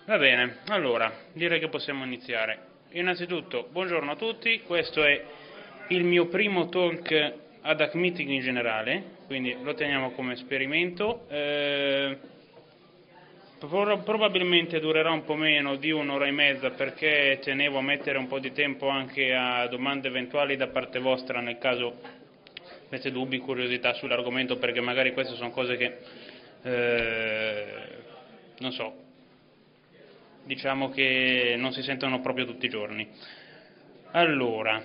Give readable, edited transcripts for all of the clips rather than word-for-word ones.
Va bene, allora, direi che possiamo iniziare. Innanzitutto, buongiorno a tutti, questo è il mio primo talk ad Hack Meeting in generale, quindi lo teniamo come esperimento. Probabilmente durerà un po' meno di un'ora e mezza perché tenevo a mettere un po' di tempo anche a domande eventuali da parte vostra nel caso avete dubbi, curiosità sull'argomento, perché magari queste sono cose che non so, diciamo che non si sentono proprio tutti i giorni. Allora,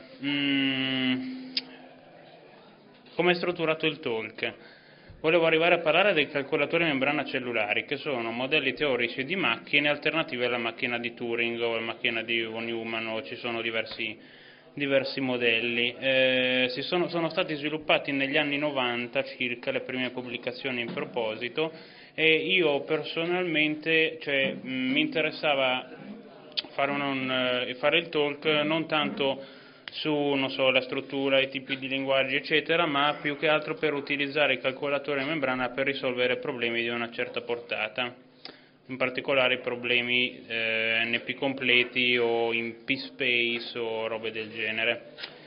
come è strutturato il talk? Volevo arrivare a parlare dei calcolatori a membrana cellulari, che sono modelli teorici di macchine alternative alla macchina di Turing o alla macchina di von Neumann, o ci sono diversi modelli. Sono stati sviluppati negli anni 90 circa le prime pubblicazioni in proposito, e io personalmente mi interessava fare il talk non tanto su, non so, la struttura, i tipi di linguaggi eccetera, ma più che altro per utilizzare i calcolatori a membrana per risolvere problemi di una certa portata, in particolare problemi NP completi o in P-space o robe del genere.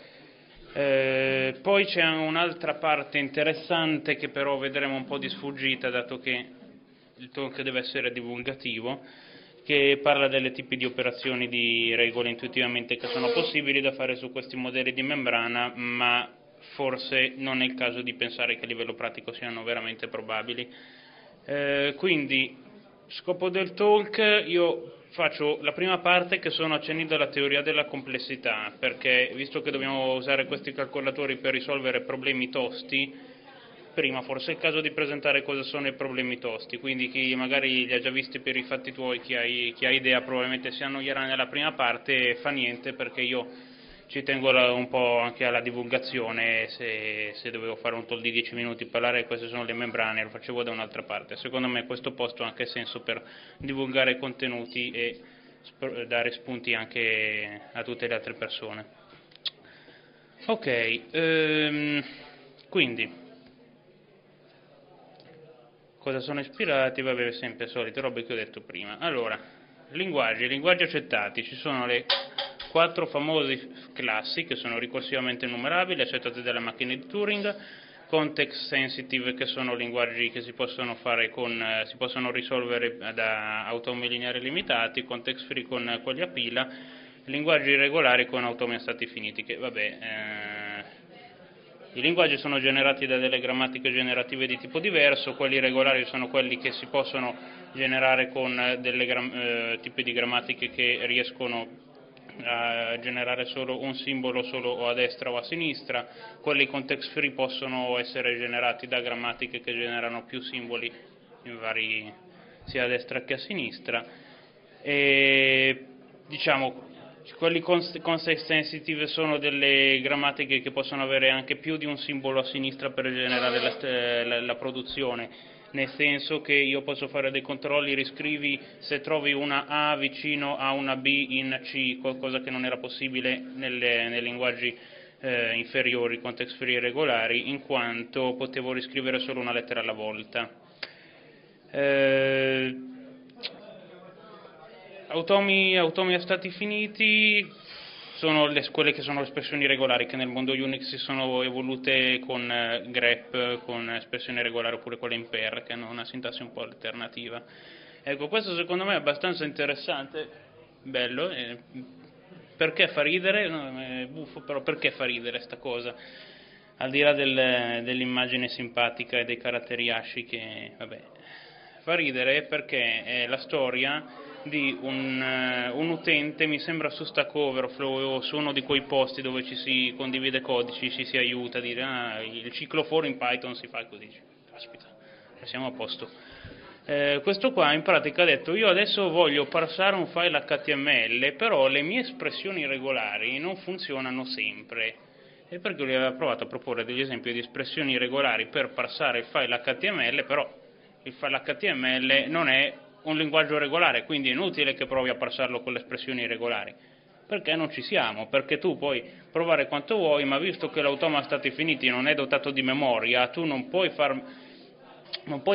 Poi c'è un'altra parte interessante che però vedremo un po' di sfuggita, dato che il talk deve essere divulgativo, che parla delle tipi di operazioni di regole intuitivamente che sono possibili da fare su questi modelli di membrana, ma forse non è il caso di pensare che a livello pratico siano veramente probabili. Quindi, scopo del talk, io faccio la prima parte che sono accenni alla teoria della complessità, perché visto che dobbiamo usare questi calcolatori per risolvere problemi tosti, prima forse è il caso di presentare cosa sono i problemi tosti, quindi chi magari li ha già visti per i fatti tuoi, chi ha idea probabilmente si annoierà nella prima parte e fa niente, perché io ci tengo un po' anche alla divulgazione. Se dovevo fare un talk di 10 minuti parlare queste sono le membrane, lo facevo da un'altra parte. Secondo me questo posto ha anche senso per divulgare contenuti e dare spunti anche a tutte le altre persone. Ok, quindi cosa sono ispirati? Vabbè, sempre solite robe che ho detto prima. Allora, linguaggi accettati. Ci sono le 4 famose classi che sono ricorsivamente numerabili, accettate dalla macchina di Turing, context sensitive, che sono linguaggi che si possono risolvere da automi lineari limitati, context free con quelli a pila, linguaggi irregolari con automi a stati finiti, che vabbè, i linguaggi sono generati da delle grammatiche generative di tipo diverso, quelli regolari sono quelli che si possono generare con delle tipi di grammatiche che riescono a generare solo un simbolo solo o a destra o a sinistra, quelli context free possono essere generati da grammatiche che generano più simboli sia a destra che a sinistra, e diciamo quelli context sensitive sono delle grammatiche che possono avere anche più di un simbolo a sinistra per generare la produzione, nel senso che io posso fare dei controlli, riscrivi se trovi una A vicino a una B in C, qualcosa che non era possibile nei linguaggi inferiori, context free regolari, in quanto potevo riscrivere solo una lettera alla volta. Automi a stati finiti sono quelle che sono le espressioni regolari, che nel mondo Unix si sono evolute con grep, con espressioni regolari, oppure quelle in per, che hanno una sintassi un po' alternativa. Ecco, questo secondo me è abbastanza interessante, bello, perché fa ridere, no, è buffo, però perché fa ridere sta cosa? Al di là dell'immagine simpatica e dei caratteri asci, che vabbè, fa ridere perché è la storia di un utente, mi sembra su Stack Overflow o su uno di quei posti dove ci si condivide codici, ci si aiuta a dire il ciclo for in Python si fa così, caspita, siamo a posto. Questo qua in pratica ha detto: io adesso voglio parsare un file HTML, però le mie espressioni regolari non funzionano sempre. E perché lui aveva provato a proporre degli esempi di espressioni regolari per parsare il file HTML, però il file HTML non è un linguaggio regolare, quindi è inutile che provi a parsarlo con le espressioni regolari, perché non ci siamo, perché tu puoi provare quanto vuoi, ma visto che l'automa a stati finiti non è dotato di memoria, tu non puoi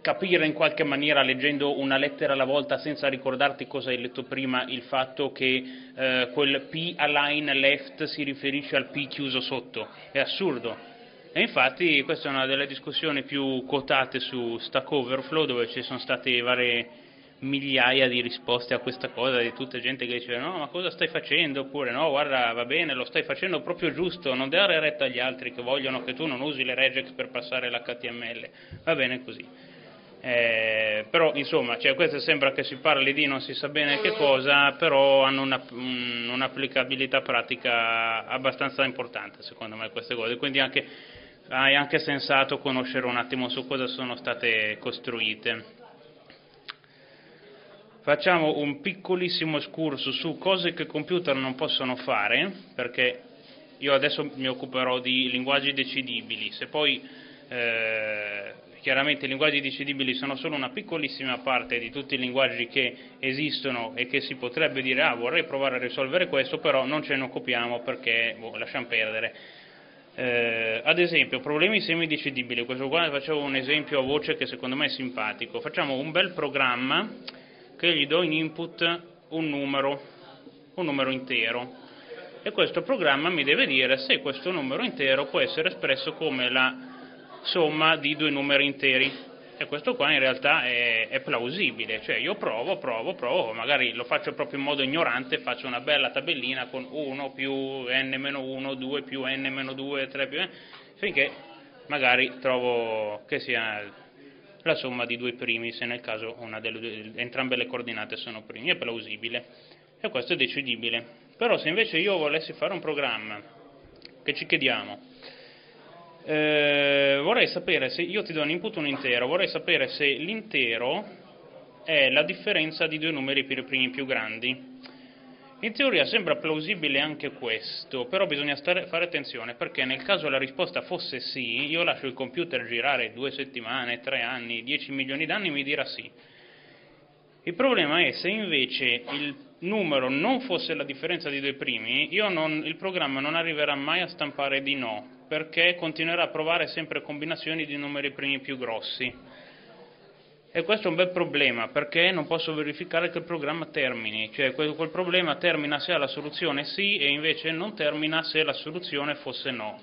capire in qualche maniera, leggendo una lettera alla volta senza ricordarti cosa hai letto prima, il fatto che quel P align left si riferisce al P chiuso sotto. È assurdo. E infatti questa è una delle discussioni più quotate su Stack Overflow, dove ci sono state varie migliaia di risposte a questa cosa, di tutta gente che dice no, ma cosa stai facendo? Oppure no, guarda, va bene, lo stai facendo proprio giusto, non dare retta agli altri che vogliono che tu non usi le regex per passare l'HTML, va bene così. Però insomma, cioè, questo sembra che si parli di non si sa bene che cosa, però hanno un'applicabilità pratica abbastanza importante secondo me queste cose, quindi è anche sensato conoscere un attimo su cosa sono state costruite. Facciamo un piccolissimo escursus su cose che i computer non possono fare, perché io adesso mi occuperò di linguaggi decidibili, se poi chiaramente i linguaggi decidibili sono solo una piccolissima parte di tutti i linguaggi che esistono e che si potrebbe dire vorrei provare a risolvere questo, però non ce ne occupiamo perché lasciamo perdere. Ad esempio, problemi semidecidibili, questo qua facevo un esempio a voce che secondo me è simpatico. Facciamo un bel programma che gli do in input un numero intero, e questo programma mi deve dire se questo numero intero può essere espresso come la somma di due numeri interi, e questo qua in realtà è plausibile, cioè io provo, magari lo faccio proprio in modo ignorante, faccio una bella tabellina con 1 più n-1, 2 più n-2, 3 più n, finché magari trovo che sia la somma di due primi, se nel caso entrambe le coordinate sono primi, è plausibile, e questo è decidibile. Però se invece io volessi fare un programma, che ci chiediamo, vorrei sapere se io ti do un input un intero, vorrei sapere se l'intero è la differenza di due numeri primi più grandi. In teoria sembra plausibile anche questo, però bisogna fare attenzione, perché nel caso la risposta fosse sì, io lascio il computer girare 2 settimane, 3 anni, 10 milioni d'anni e mi dirà sì. Il problema è se invece il numero non fosse la differenza di due primi, il programma non arriverà mai a stampare di no, perché continuerà a provare sempre combinazioni di numeri primi più grossi. E questo è un bel problema, perché non posso verificare che il programma termini, cioè quel problema termina se ha la soluzione sì e invece non termina se la soluzione fosse no.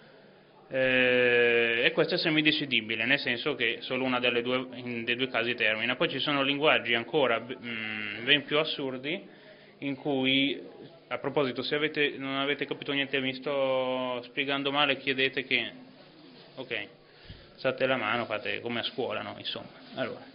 E questo è semidecidibile, nel senso che solo una dei due casi termina. Poi ci sono linguaggi ancora ben più assurdi, in cui, a proposito, se non avete capito niente, mi sto spiegando male, chiedete che... Ok. Alzate la mano, fate come a scuola, no? Insomma, allora.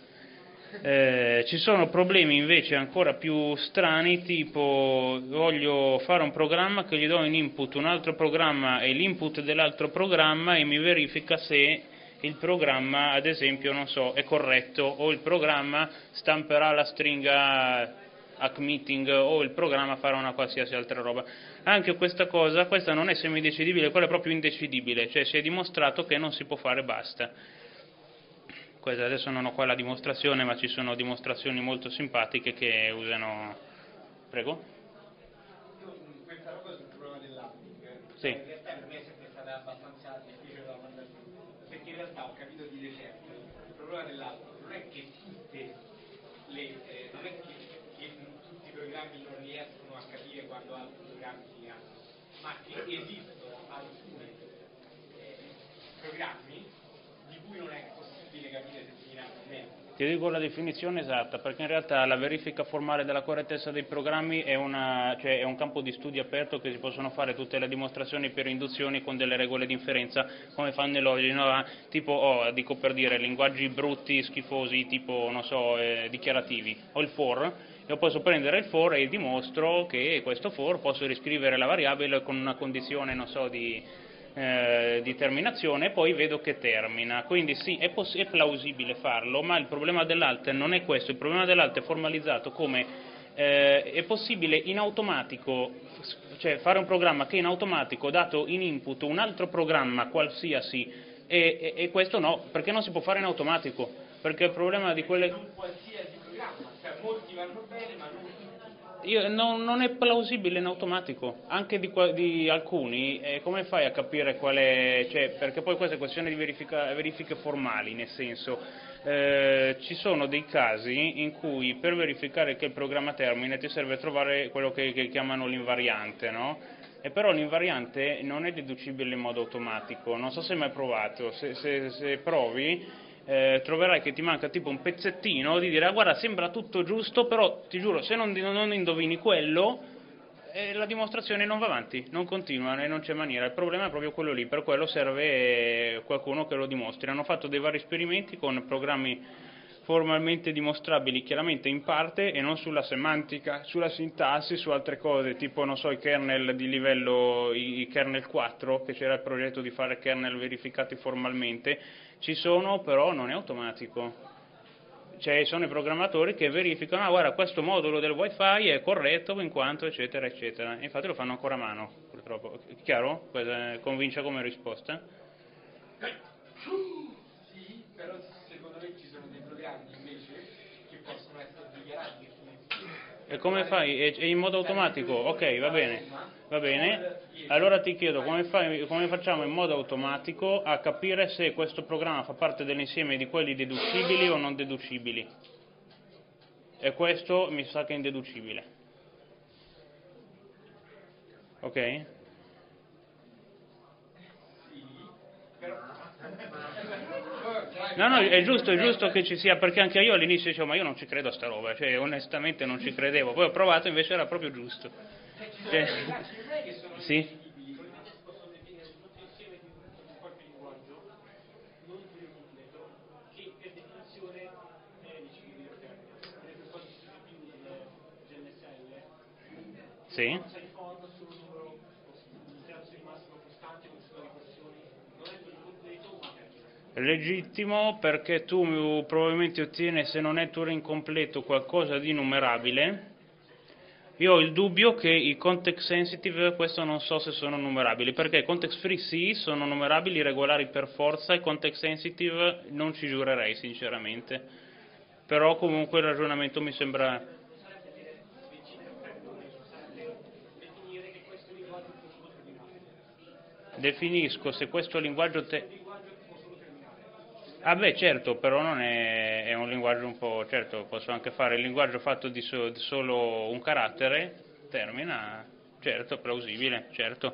Ci sono problemi invece ancora più strani, tipo voglio fare un programma che gli do in input un altro programma e l'input dell'altro programma e mi verifica se il programma, ad esempio, non so, è corretto, o il programma stamperà la stringa hack meeting, o il programma farà una qualsiasi altra roba. Anche questa non è semidecidibile, quella è proprio indecidibile, cioè si è dimostrato che non si può fare, basta. Adesso non ho qua la dimostrazione, ma ci sono dimostrazioni molto simpatiche che usano... Prego? Questa roba sul problema dell'hacking, sì. In realtà per me è sempre stata abbastanza difficile da mandare giù, perché in realtà ho capito di recente, il problema dell'hacking non è che non è che tutti i programmi non riescono a capire quando altri programmi si hanno, ma che esistono alcuni programmi di cui non è possibile capire se finiranno o meno. Ti dico la definizione esatta, perché in realtà la verifica formale della correttezza dei programmi è un campo di studio aperto, che si possono fare tutte le dimostrazioni per induzioni con delle regole di inferenza, come fanno i logici, no? Tipo, dico per dire, linguaggi brutti, schifosi, tipo, non so, dichiarativi, o il for. Io posso prendere il for e dimostro che questo for posso riscrivere la variabile con una condizione, non so, di terminazione, e poi vedo che termina. Quindi sì, è plausibile farlo, ma il problema dell'alt non è questo. Il problema dell'alt è formalizzato come è possibile in automatico, cioè fare un programma che in automatico, dato in input un altro programma qualsiasi, e questo no, perché non si può fare in automatico, perché il problema di quelle... Non qualsiasi programma, cioè molti vanno bene ma non tutti. Non è plausibile in automatico, anche di alcuni, come fai a capire qual è, cioè, perché poi questa è questione di verifiche formali, nel senso, ci sono dei casi in cui per verificare che il programma termina ti serve trovare quello che chiamano l'invariante, no? E però l'invariante non è deducibile in modo automatico, non so se hai mai provato, se provi troverai che ti manca tipo un pezzettino di dire ah, guarda sembra tutto giusto, però ti giuro se non indovini quello la dimostrazione non va avanti, non continua e non c'è maniera, il problema è proprio quello lì, per quello serve qualcuno che lo dimostri. Hanno fatto dei vari esperimenti con programmi formalmente dimostrabili chiaramente in parte e non sulla semantica, sulla sintassi, su altre cose, tipo non so i kernel di livello, i kernel 4, che c'era il progetto di fare kernel verificati formalmente, ci sono però non è automatico. Cioè sono i programmatori che verificano, ah guarda questo modulo del wifi è corretto in quanto eccetera eccetera, e infatti lo fanno ancora a mano purtroppo. Chiaro? Convince come risposta? Sì, però secondo me ci sono dei programmi invece che possono essere dichiarati che sono esistenti. E come fai? È in modo automatico? Ok, va bene, va bene. Allora ti chiedo come facciamo in modo automatico a capire se questo programma fa parte dell'insieme di quelli deducibili o non deducibili? E questo mi sa che è indeducibile. Ok? No, è giusto che ci sia, perché anche io all'inizio dicevo, ma io non ci credo a sta roba, cioè onestamente non ci credevo, poi ho provato invece era proprio giusto. Sì? Sì? Legittimo perché tu probabilmente ottieni, se non è Turing completo, qualcosa di numerabile. Io ho il dubbio che i context sensitive, questo non so se sono numerabili, perché i context free sì, sono numerabili, regolari per forza, i context sensitive non ci giurerei sinceramente, però comunque il ragionamento mi sembra... Definisco se questo linguaggio... Ah beh certo, però non è un linguaggio un po'... Certo, posso anche fare il linguaggio fatto di solo un carattere, termina, certo, plausibile, certo.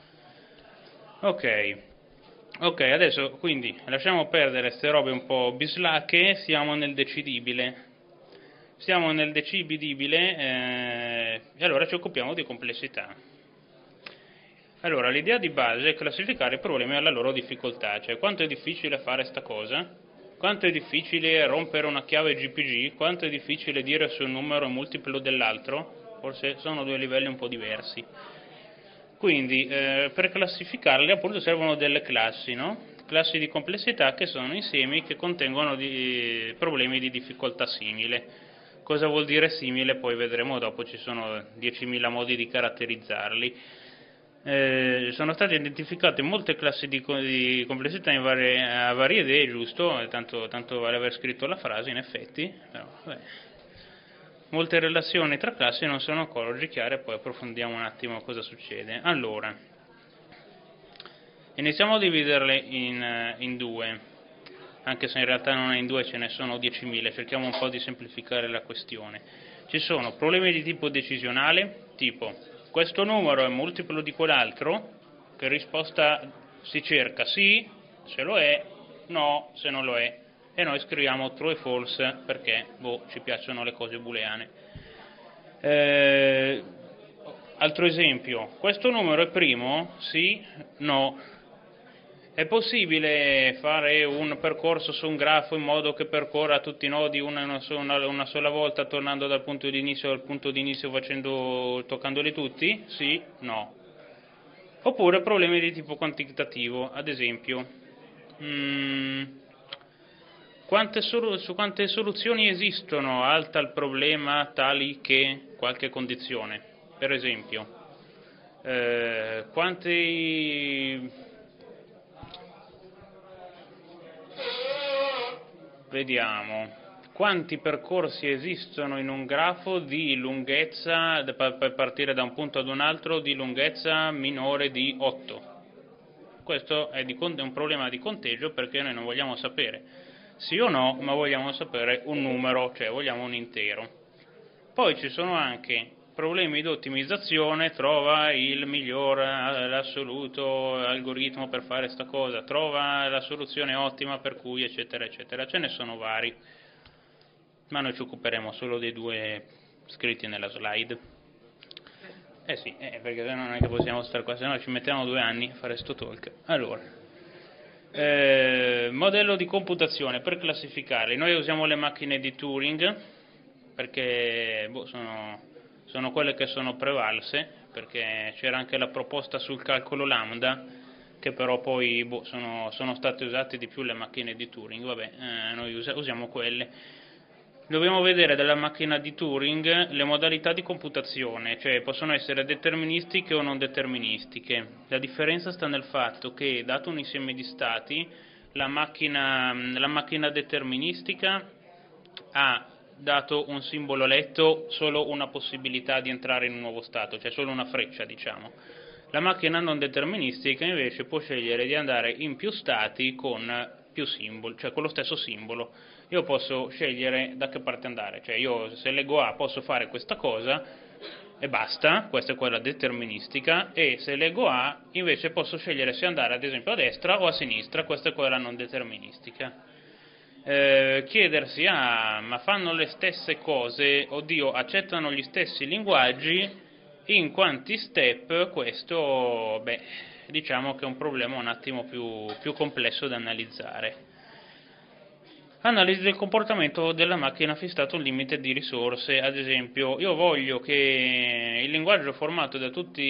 Ok, adesso quindi lasciamo perdere queste robe un po' bislacche, siamo nel decidibile. Siamo nel decidibile e allora ci occupiamo di complessità. Allora, l'idea di base è classificare i problemi alla loro difficoltà, cioè quanto è difficile fare sta cosa, quanto è difficile rompere una chiave GPG, quanto è difficile dire se un numero è multiplo dell'altro, forse sono due livelli un po' diversi. Quindi per classificarli appunto servono delle classi, no? Classi di complessità che sono insiemi che contengono problemi di difficoltà simile. Cosa vuol dire simile? Poi vedremo dopo, ci sono 10.000 modi di caratterizzarli. Sono state identificate molte classi di complessità a varie idee, giusto? Tanto vale aver scritto la frase in effetti, però, molte relazioni tra classi non sono ancora oggi chiare, poi approfondiamo un attimo cosa succede. Allora, iniziamo a dividerle in due, anche se in realtà non è in due, ce ne sono 10.000, cerchiamo un po' di semplificare la questione. Ci sono problemi di tipo decisionale, tipo questo numero è multiplo di quell'altro, che risposta si cerca? Sì, se lo è, no, se non lo è. E noi scriviamo true e false perché ci piacciono le cose booleane. Altro esempio, questo numero è primo? Sì, no. È possibile fare un percorso su un grafo in modo che percorra tutti i nodi una sola volta, tornando dal punto di inizio al punto di inizio toccandoli tutti? Sì, no. Oppure problemi di tipo quantitativo, ad esempio, quante soluzioni esistono a tal problema tali che qualche condizione? Per esempio, quanti percorsi esistono in un grafo di lunghezza, per partire da un punto ad un altro, di lunghezza minore di 8? Questo è un problema di conteggio perché noi non vogliamo sapere sì o no, ma vogliamo sapere un numero, cioè vogliamo un intero. Poi ci sono anche problemi di ottimizzazione, trova il miglior, l'assoluto algoritmo per fare sta cosa, trova la soluzione ottima per cui, eccetera, eccetera. Ce ne sono vari, ma noi ci occuperemo solo dei due scritti nella slide. Eh sì, perché se no non è che possiamo stare qua, se no ci mettiamo 2 anni a fare sto talk. Allora, modello di computazione per classificare. Noi usiamo le macchine di Turing perché sono quelle che sono prevalse, perché c'era anche la proposta sul calcolo lambda, che però poi sono state usate di più le macchine di Turing. Vabbè, noi usiamo quelle. Dobbiamo vedere dalla macchina di Turing le modalità di computazione, cioè possono essere deterministiche o non deterministiche. La differenza sta nel fatto che, dato un insieme di stati, la macchina deterministica ha dato un simbolo letto solo una possibilità di entrare in un nuovo stato, cioè solo una freccia, diciamo. La macchina non deterministica invece può scegliere di andare in più stati con più simboli, cioè con lo stesso simbolo. Io posso scegliere da che parte andare, cioè io se leggo A posso fare questa cosa e basta, questa è quella deterministica, e se leggo A invece posso scegliere se andare ad esempio a destra o a sinistra, questa è quella non deterministica. Chiedersi, ma fanno le stesse cose, oddio, accettano gli stessi linguaggi, in quanti step? Questo, diciamo che è un problema un attimo più complesso da analizzare. Analisi del comportamento della macchina fissato un limite di risorse, ad esempio io voglio che il linguaggio formato da tutte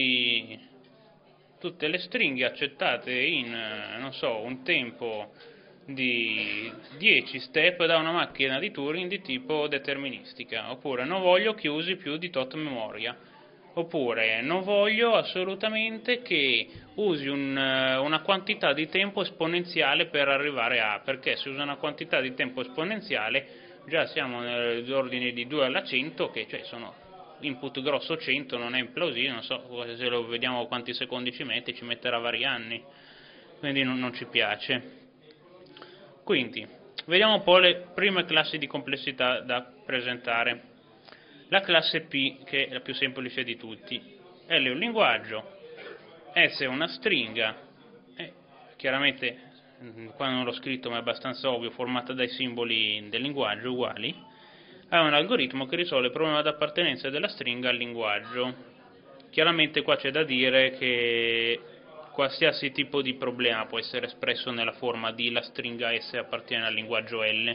le stringhe accettate in, non so, un tempo di 10 step da una macchina di Turing di tipo deterministica, oppure non voglio che usi più di tot memoria, oppure non voglio assolutamente che usi una quantità di tempo esponenziale per arrivare a, perché se usa una quantità di tempo esponenziale già siamo negli ordini di 2 alla 100, che cioè sono input grosso 100, non è implausibile, non so se lo vediamo quanti secondi ci metterà vari anni, quindi non ci piace. Quindi, vediamo un po' le prime classi di complessità da presentare. La classe P, che è la più semplice di tutti, L è un linguaggio, S è una stringa, chiaramente qua non l'ho scritto ma è abbastanza ovvio, formata dai simboli del linguaggio uguali, è un algoritmo che risolve il problema d'appartenenza della stringa al linguaggio. Chiaramente qua c'è da dire che qualsiasi tipo di problema può essere espresso nella forma di la stringa S appartiene al linguaggio L.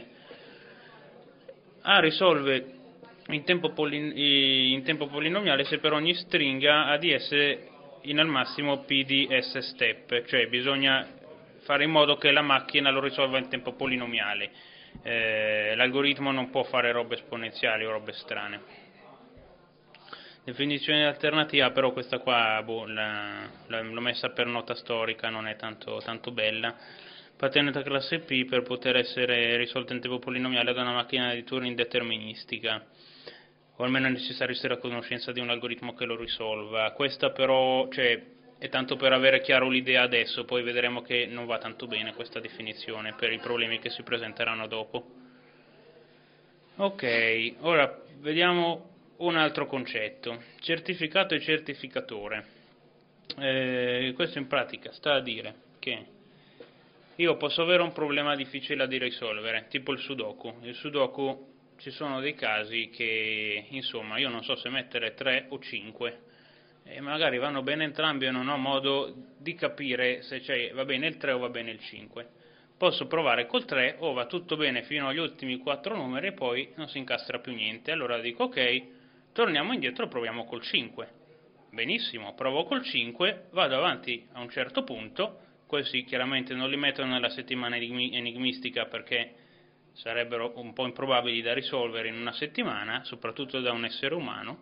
A risolve in tempo polinomiale se per ogni stringa ha di essere in al massimo P di S step, cioè bisogna fare in modo che la macchina lo risolva in tempo polinomiale. L'algoritmo non può fare robe esponenziali o robe strane. Definizione alternativa, però questa qua l'ho messa per nota storica, non è tanto bella. Appartenenza classe P per poter essere risolta in tempo polinomiale da una macchina di Turing deterministica, o almeno è necessario essere a conoscenza di un algoritmo che lo risolva. Questa però, è tanto per avere chiaro l'idea adesso, poi vedremo che non va tanto bene questa definizione per i problemi che si presenteranno dopo. Ok, ora vediamo un altro concetto, certificato e certificatore. Questo in pratica sta a dire che io posso avere un problema difficile da risolvere, tipo il Sudoku. Il Sudoku ci sono dei casi che, insomma, io non so se mettere 3 o 5 e magari vanno bene entrambi e non ho modo di capire se va bene il 3 o va bene il 5. Posso provare col 3 o va tutto bene fino agli ultimi 4 numeri e poi non si incastra più niente. Allora dico ok, torniamo indietro e proviamo col 5. Benissimo, provo col 5, vado avanti a un certo punto, questi chiaramente non li metto nella settimana enigmistica perché sarebbero un po' improbabili da risolvere in una settimana, soprattutto da un essere umano,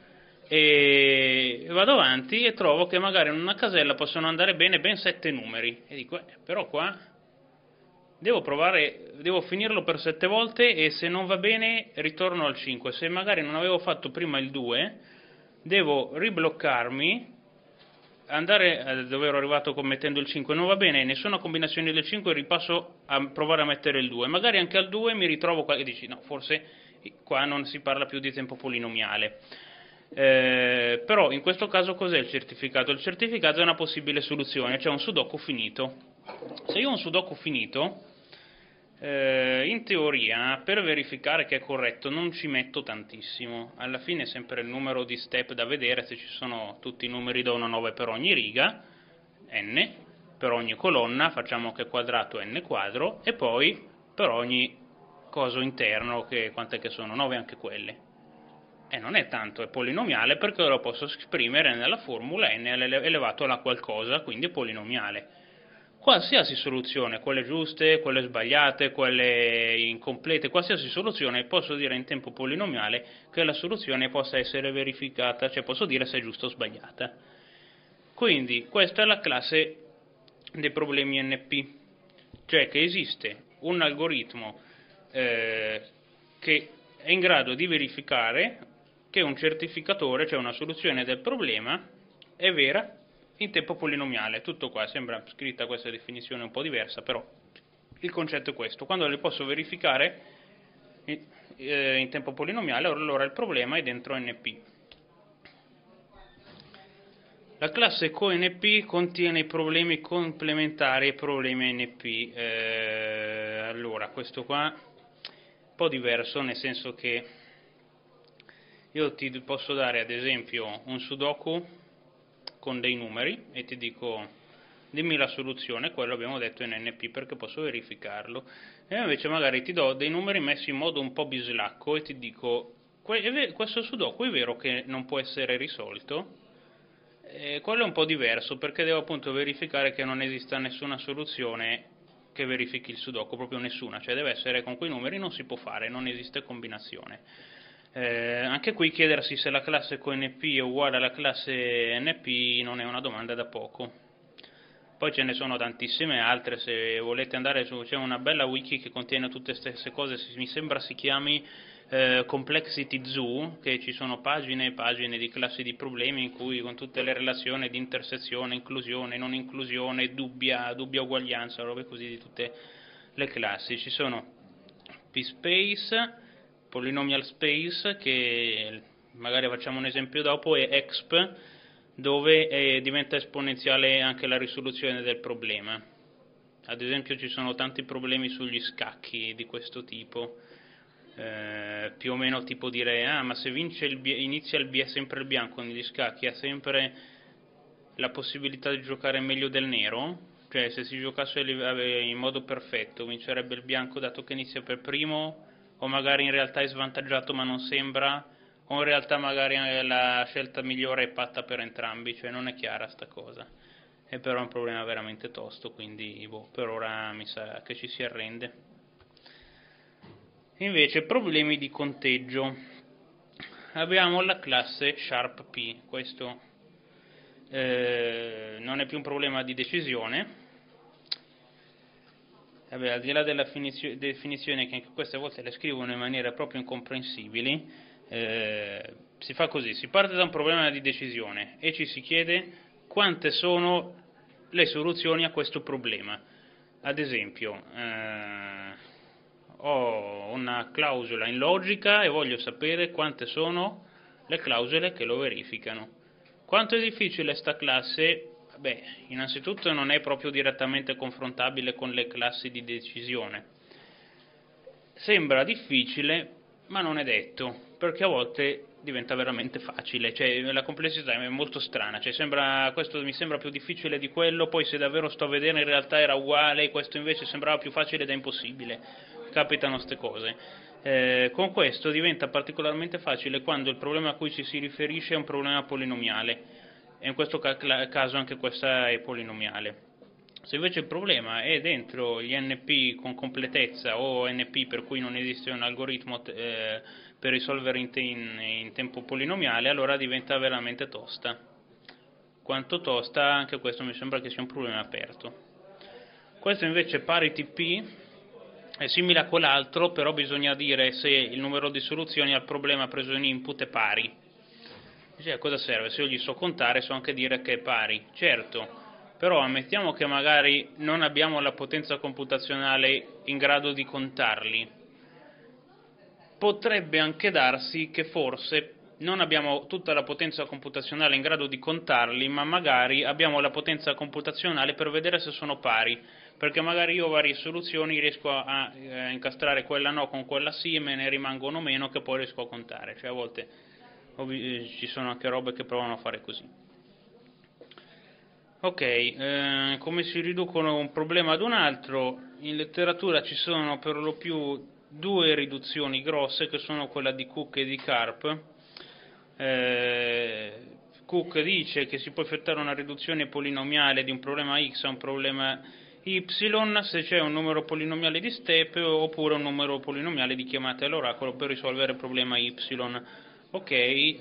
e vado avanti e trovo che magari in una casella possono andare bene ben 7 numeri, e dico, però qua devo finirlo per 7 volte e se non va bene ritorno al 5, se magari non avevo fatto prima il 2, devo ribloccarmi andare dove ero arrivato mettendo il 5 non va bene, nessuna combinazione del 5, ripasso a provare a mettere il 2, magari anche al 2 mi ritrovo qua e dici no, forse qua non si parla più di tempo polinomiale. Però in questo caso cos'è il certificato? Il certificato è una possibile soluzione, cioè un sudoku finito. Se io ho un sudoku finito, in teoria per verificare che è corretto non ci metto tantissimo, alla fine è sempre il numero di step da vedere, se ci sono tutti i numeri da 1 a 9 per ogni riga, n, per ogni colonna facciamo che quadrato n quadro e poi per ogni coso interno, quante che sono? 9 anche quelle. E non è tanto, è polinomiale perché lo posso esprimere nella formula n elevato alla qualcosa, quindi è polinomiale. Qualsiasi soluzione, quelle giuste, quelle sbagliate, quelle incomplete, qualsiasi soluzione, posso dire in tempo polinomiale che la soluzione possa essere verificata, cioè posso dire se è giusta o sbagliata. Quindi questa è la classe dei problemi NP, cioè che esiste un algoritmo che è in grado di verificare che un certificatore, cioè una soluzione del problema, è vera in tempo polinomiale. Tutto qua, sembra scritta questa definizione un po' diversa, però il concetto è questo. Quando le posso verificare in tempo polinomiale, allora il problema è dentro NP. La classe CoNP contiene i problemi complementari ai problemi NP. Allora, questo qua è un po' diverso, nel senso che io ti posso dare ad esempio un sudoku con dei numeri e ti dico dimmi la soluzione, quello abbiamo detto in NP perché posso verificarlo, e invece magari ti do dei numeri messi in modo un po' bislacco e ti dico questo sudoku è vero che non può essere risolto? Quello è un po' diverso perché devo appunto verificare che non esista nessuna soluzione che verifichi il sudoku, proprio nessuna, cioè deve essere con quei numeri non si può fare, non esiste combinazione. Anche qui chiedersi se la classe CoNP è uguale alla classe NP non è una domanda da poco. Poi ce ne sono tantissime altre, se volete andare su, c'è una bella wiki che contiene tutte queste cose, mi sembra si chiami Complexity Zoo, che ci sono pagine e pagine di classi di problemi in cui con tutte le relazioni di intersezione, inclusione, non inclusione, dubbia uguaglianza, robe così di tutte le classi. Ci sono P-Space, Polynomial Space, che magari facciamo un esempio dopo, e exp, dove diventa esponenziale anche la risoluzione del problema. Ad esempio ci sono tanti problemi sugli scacchi di questo tipo, più o meno tipo dire ma se vince inizia sempre il bianco negli scacchi, ha sempre la possibilità di giocare meglio del nero, cioè se si giocasse in modo perfetto vincerebbe il bianco dato che inizia per primo, o magari in realtà è svantaggiato ma non sembra, o in realtà magari la scelta migliore è patta per entrambi, cioè non è chiara sta cosa. È però un problema veramente tosto, quindi per ora mi sa che ci si arrende. Invece problemi di conteggio. Abbiamo la classe Sharp P, questo non è più un problema di decisione. Vabbè, al di là della definizione che anche queste volte le scrivono in maniera proprio incomprensibili, si fa così, si parte da un problema di decisione e ci si chiede quante sono le soluzioni a questo problema. Ad esempio, ho una clausola in logica e voglio sapere quante sono le clausole che lo verificano. Quanto è difficile sta classe? Beh, innanzitutto non è proprio direttamente confrontabile con le classi di decisione. Sembra difficile, ma non è detto, perché a volte diventa veramente facile, cioè la complessità è molto strana, cioè questo mi sembra più difficile di quello, poi se davvero sto a vedere in realtà era uguale, questo invece sembrava più facile ed è impossibile. Capitano queste cose. Con questo diventa particolarmente facile quando il problema a cui ci si riferisce è un problema polinomiale, e in questo caso anche questa è polinomiale. Se invece il problema è dentro gli NP con completezza o NP per cui non esiste un algoritmo per risolvere in tempo polinomiale, allora diventa veramente tosta. Quanto tosta, anche questo mi sembra che sia un problema aperto. Questo invece parity P è simile a quell'altro, però bisogna dire se il numero di soluzioni al problema preso in input è pari. Dice, a cosa serve? Se io gli so contare so anche dire che è pari. Certo, però ammettiamo che magari non abbiamo la potenza computazionale in grado di contarli. Potrebbe anche darsi che forse non abbiamo tutta la potenza computazionale in grado di contarli, ma magari abbiamo la potenza computazionale per vedere se sono pari, perché magari io ho varie soluzioni riesco a incastrare quella no con quella sì e me ne rimangono meno che poi riesco a contare, cioè a volte ci sono anche robe che provano a fare così. Ok, come si riducono un problema ad un altro? In letteratura ci sono per lo più due riduzioni grosse, che sono quella di Cook e di Karp. Cook dice che si può effettuare una riduzione polinomiale di un problema x a un problema y se c'è un numero polinomiale di step oppure un numero polinomiale di chiamate all'oracolo per risolvere il problema y. Ok,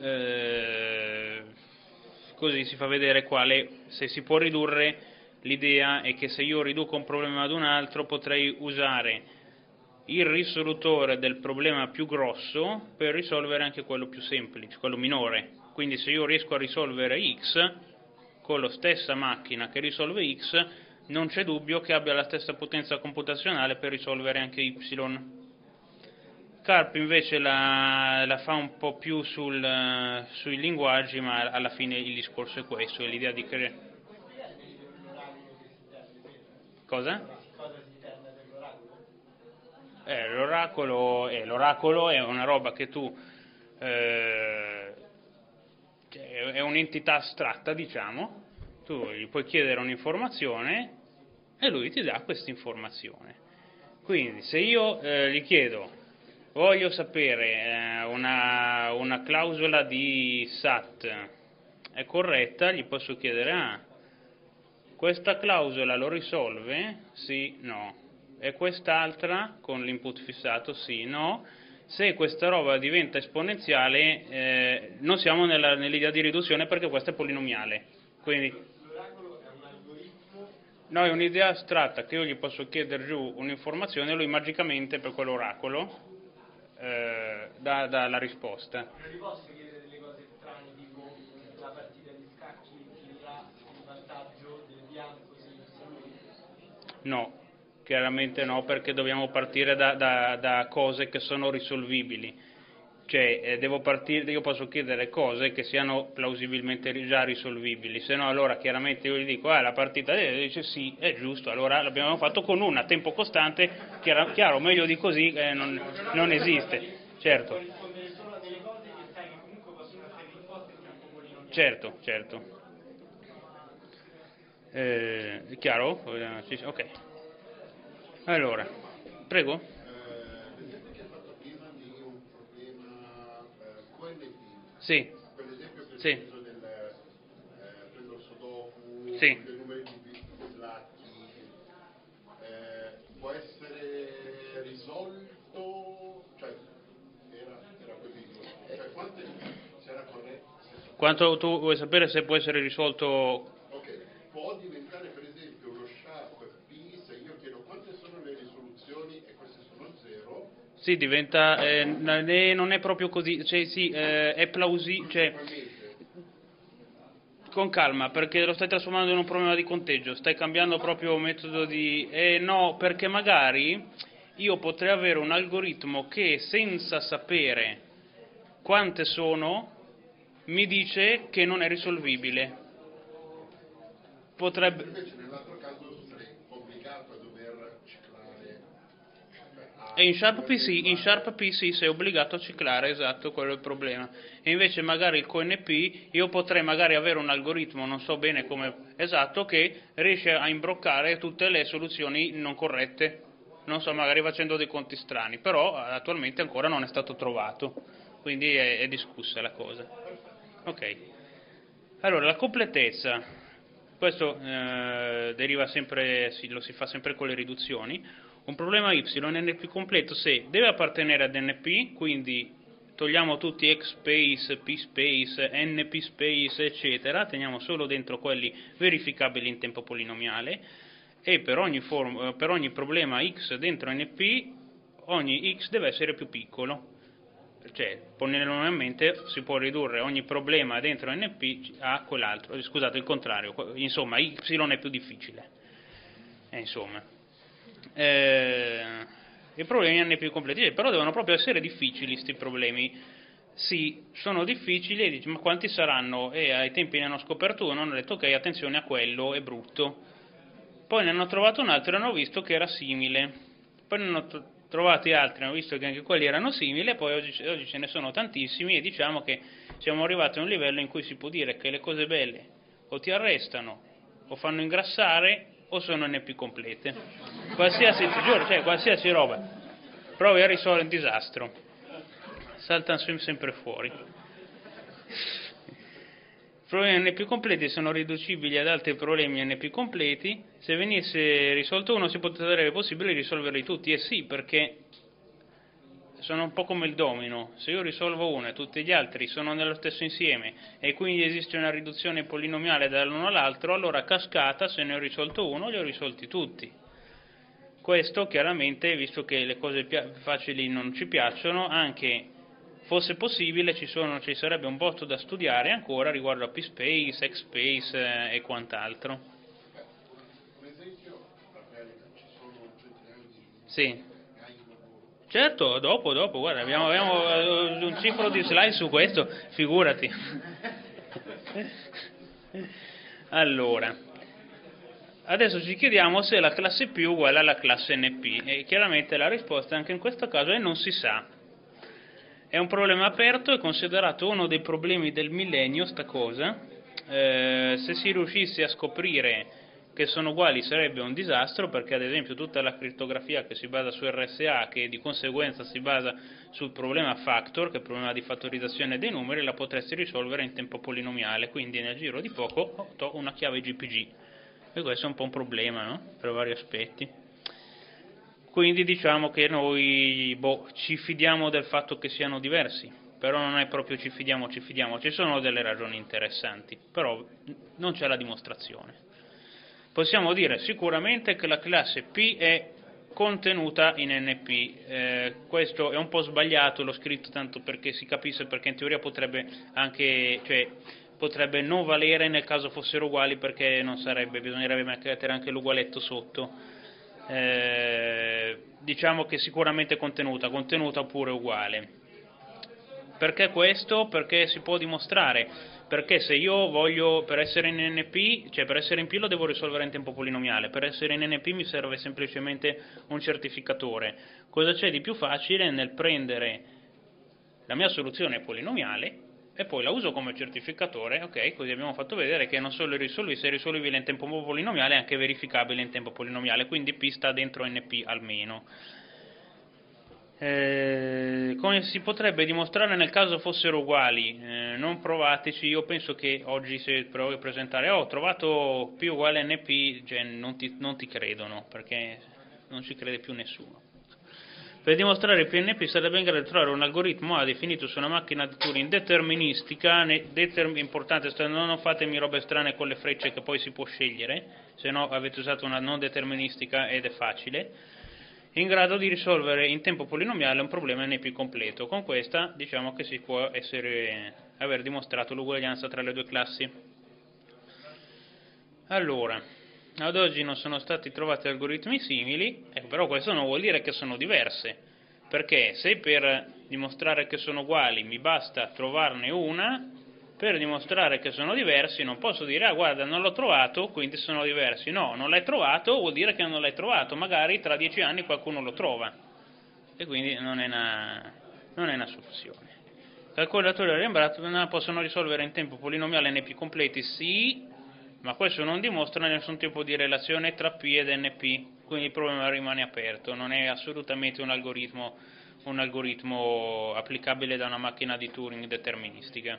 così si fa vedere se si può ridurre. L'idea è che se io riduco un problema ad un altro potrei usare il risolutore del problema più grosso per risolvere anche quello più semplice, quello minore. Quindi se io riesco a risolvere x con la stessa macchina che risolve x, non c'è dubbio che abbia la stessa potenza computazionale per risolvere anche y. Karp invece la fa un po' più sui linguaggi, ma alla fine il discorso è questo, è l'idea di creare. Cosa? L'oracolo è una roba che tu è un'entità astratta, diciamo, tu gli puoi chiedere un'informazione e lui ti dà questa informazione. Quindi se io gli chiedo, voglio sapere una clausola di SAT è corretta, gli posso chiedere, questa clausola lo risolve? Sì, no. E quest'altra con l'input fissato? Sì, no. Se questa roba diventa esponenziale, non siamo nell'idea di riduzione perché questa è polinomiale. Quindi, L'oracolo è un algoritmo? no, è un'idea astratta che io gli posso chiedere giù un'informazione e lui magicamente per quell'oracolo dà la risposta. Non gli posso chiedere delle cose strane tipo la partita di scacchi chi ha il vantaggio del bianco se lui? No, chiaramente no, perché dobbiamo partire da cose che sono risolvibili. Cioè, io posso chiedere cose che siano plausibilmente già risolvibili, se no allora chiaramente io gli dico, la partita dice sì, è giusto, allora l'abbiamo fatto con una a tempo costante, chiaro, meglio di così non esiste, certo. Puoi rispondere solo a delle cose che sai che comunque possono essere risposte in campo polinomiale. Certo. È chiaro? Ok. Allora, prego? L'esempio che hai fatto prima di un problema QNP, Sì. per esempio per Sì. il caso prendo il Sudoku, Sì. dei numeri di Lacchi, può essere risolto, cioè era così, cioè se era corretto. Quanto tu vuoi sapere se può essere risolto? Ok, può diventare per esempio uno sharp P se io chiedo quante sono le risoluzioni e queste sono 0. Sì, diventa, non è proprio così, cioè sì, è plausibile, cioè, con calma, perché lo stai trasformando in un problema di conteggio, stai cambiando proprio metodo di. No, perché magari io potrei avere un algoritmo che senza sapere quante sono mi dice che non è risolvibile. Potrebbe. Invece nell'altro caso sarei obbligato a dover ciclare. E in Sharp PC sei obbligato a ciclare, esatto, quello è il problema. E invece magari il QNP, io potrei magari avere un algoritmo, non so bene come esatto, che riesce a imbroccare tutte le soluzioni non corrette. Non so, magari facendo dei conti strani, però attualmente ancora non è stato trovato. Quindi è discussa la cosa. Ok. Allora, la completezza. Questo deriva sempre, lo si fa sempre con le riduzioni. Un problema y è NP completo se deve appartenere ad NP, quindi togliamo tutti X space, P space, NP space, eccetera, teniamo solo dentro quelli verificabili in tempo polinomiale e per ogni problema X dentro NP, ogni X deve essere più piccolo. cioè polinomialmente si può ridurre ogni problema dentro NP a quell'altro, scusate, il contrario, insomma Y è più difficile, insomma. I problemi NP completi, però devono proprio essere difficili questi problemi. Sì, sono difficili, e dici, ma quanti saranno? E ai tempi ne hanno scoperto uno, hanno detto ok, attenzione a quello, è brutto. Poi ne hanno trovato un altro e hanno visto che era simile. Poi ne hanno trovati altri, hanno visto che anche quelli erano simili, e poi oggi ce ne sono tantissimi, e diciamo che siamo arrivati a un livello in cui si può dire che le cose belle o ti arrestano, o fanno ingrassare, o sono NP complete. Qualsiasi, ti giuro, cioè qualsiasi roba. Provi a risolvere un disastro. Saltano sempre fuori. I problemi NP completi sono riducibili ad altri problemi NP completi. Se venisse risolto uno, si potrebbe possibile risolverli tutti. E sì, perché sono un po' come il domino. Se io risolvo uno e tutti gli altri sono nello stesso insieme e quindi esiste una riduzione polinomiale dall'uno all'altro, allora a cascata, se ne ho risolto uno, li ho risolti tutti. Questo chiaramente, visto che le cose facili non ci piacciono, anche fosse possibile ci sarebbe un botto da studiare ancora riguardo a P-space, X-space e quant'altro. Per esempio, ci sono centinaia di Sì. Certo, dopo, guarda, abbiamo un cifro di slide su questo, figurati. Allora, adesso ci chiediamo se la classe P è uguale alla classe NP, e chiaramente la risposta anche in questo caso è non si sa. È un problema aperto, è considerato uno dei problemi del millennio sta cosa. Se si riuscisse a scoprire che sono uguali sarebbe un disastro, perché ad esempio tutta la crittografia che si basa su RSA, che di conseguenza si basa sul problema factor, che è il problema di fattorizzazione dei numeri, la potresti risolvere in tempo polinomiale, quindi nel giro di poco ho una chiave GPG, e questo è un po' un problema, no? Per vari aspetti. Quindi diciamo che noi ci fidiamo del fatto che siano diversi, però non è proprio ci fidiamo, ci sono delle ragioni interessanti, però non c'è la dimostrazione. Possiamo dire sicuramente che la classe P è contenuta in NP, questo è un po' sbagliato, l'ho scritto tanto perché si capisse, perché in teoria potrebbe anche, potrebbe non valere nel caso fossero uguali, perché non sarebbe, bisognerebbe mettere anche l'ugualetto sotto. Diciamo che sicuramente contenuta oppure uguale. Perché questo? Perché si può dimostrare, perché se io voglio, per essere in NP, cioè per essere in P lo devo risolvere in tempo polinomiale, per essere in NP mi serve semplicemente un certificatore. Cosa c'è di più facile nel prendere la mia soluzione polinomiale e poi la uso come certificatore, ok, così abbiamo fatto vedere che non solo è risolvibile in tempo polinomiale, è anche verificabile in tempo polinomiale, quindi P sta dentro NP almeno. Come si potrebbe dimostrare nel caso fossero uguali? Non provateci, io penso che oggi, se provo a presentare ho trovato P uguale a NP, cioè non ti credono, perché non ci crede più nessuno. Per dimostrare PNP sarebbe in grado di trovare un algoritmo A definito su una macchina di Turing deterministica, importante, non fatemi robe strane con le frecce che poi si può scegliere, se no avete usato una non deterministica ed è facile, in grado di risolvere in tempo polinomiale un problema NP completo. Con questa diciamo che si può aver dimostrato l'uguaglianza tra le due classi. Allora, ad oggi non sono stati trovati algoritmi simili, però questo non vuol dire che sono diverse, perché se per dimostrare che sono uguali mi basta trovarne una, per dimostrare che sono diversi non posso dire guarda non l'ho trovato quindi sono diversi. No, non l'hai trovato vuol dire che non l'hai trovato, magari tra 10 anni qualcuno lo trova e quindi non è una soluzione. Calcolatori a Rembrandt possono risolvere in tempo polinomiale NP completi? Sì, ma questo non dimostra nessun tipo di relazione tra P ed NP, quindi il problema rimane aperto, non è assolutamente un algoritmo applicabile da una macchina di Turing deterministica.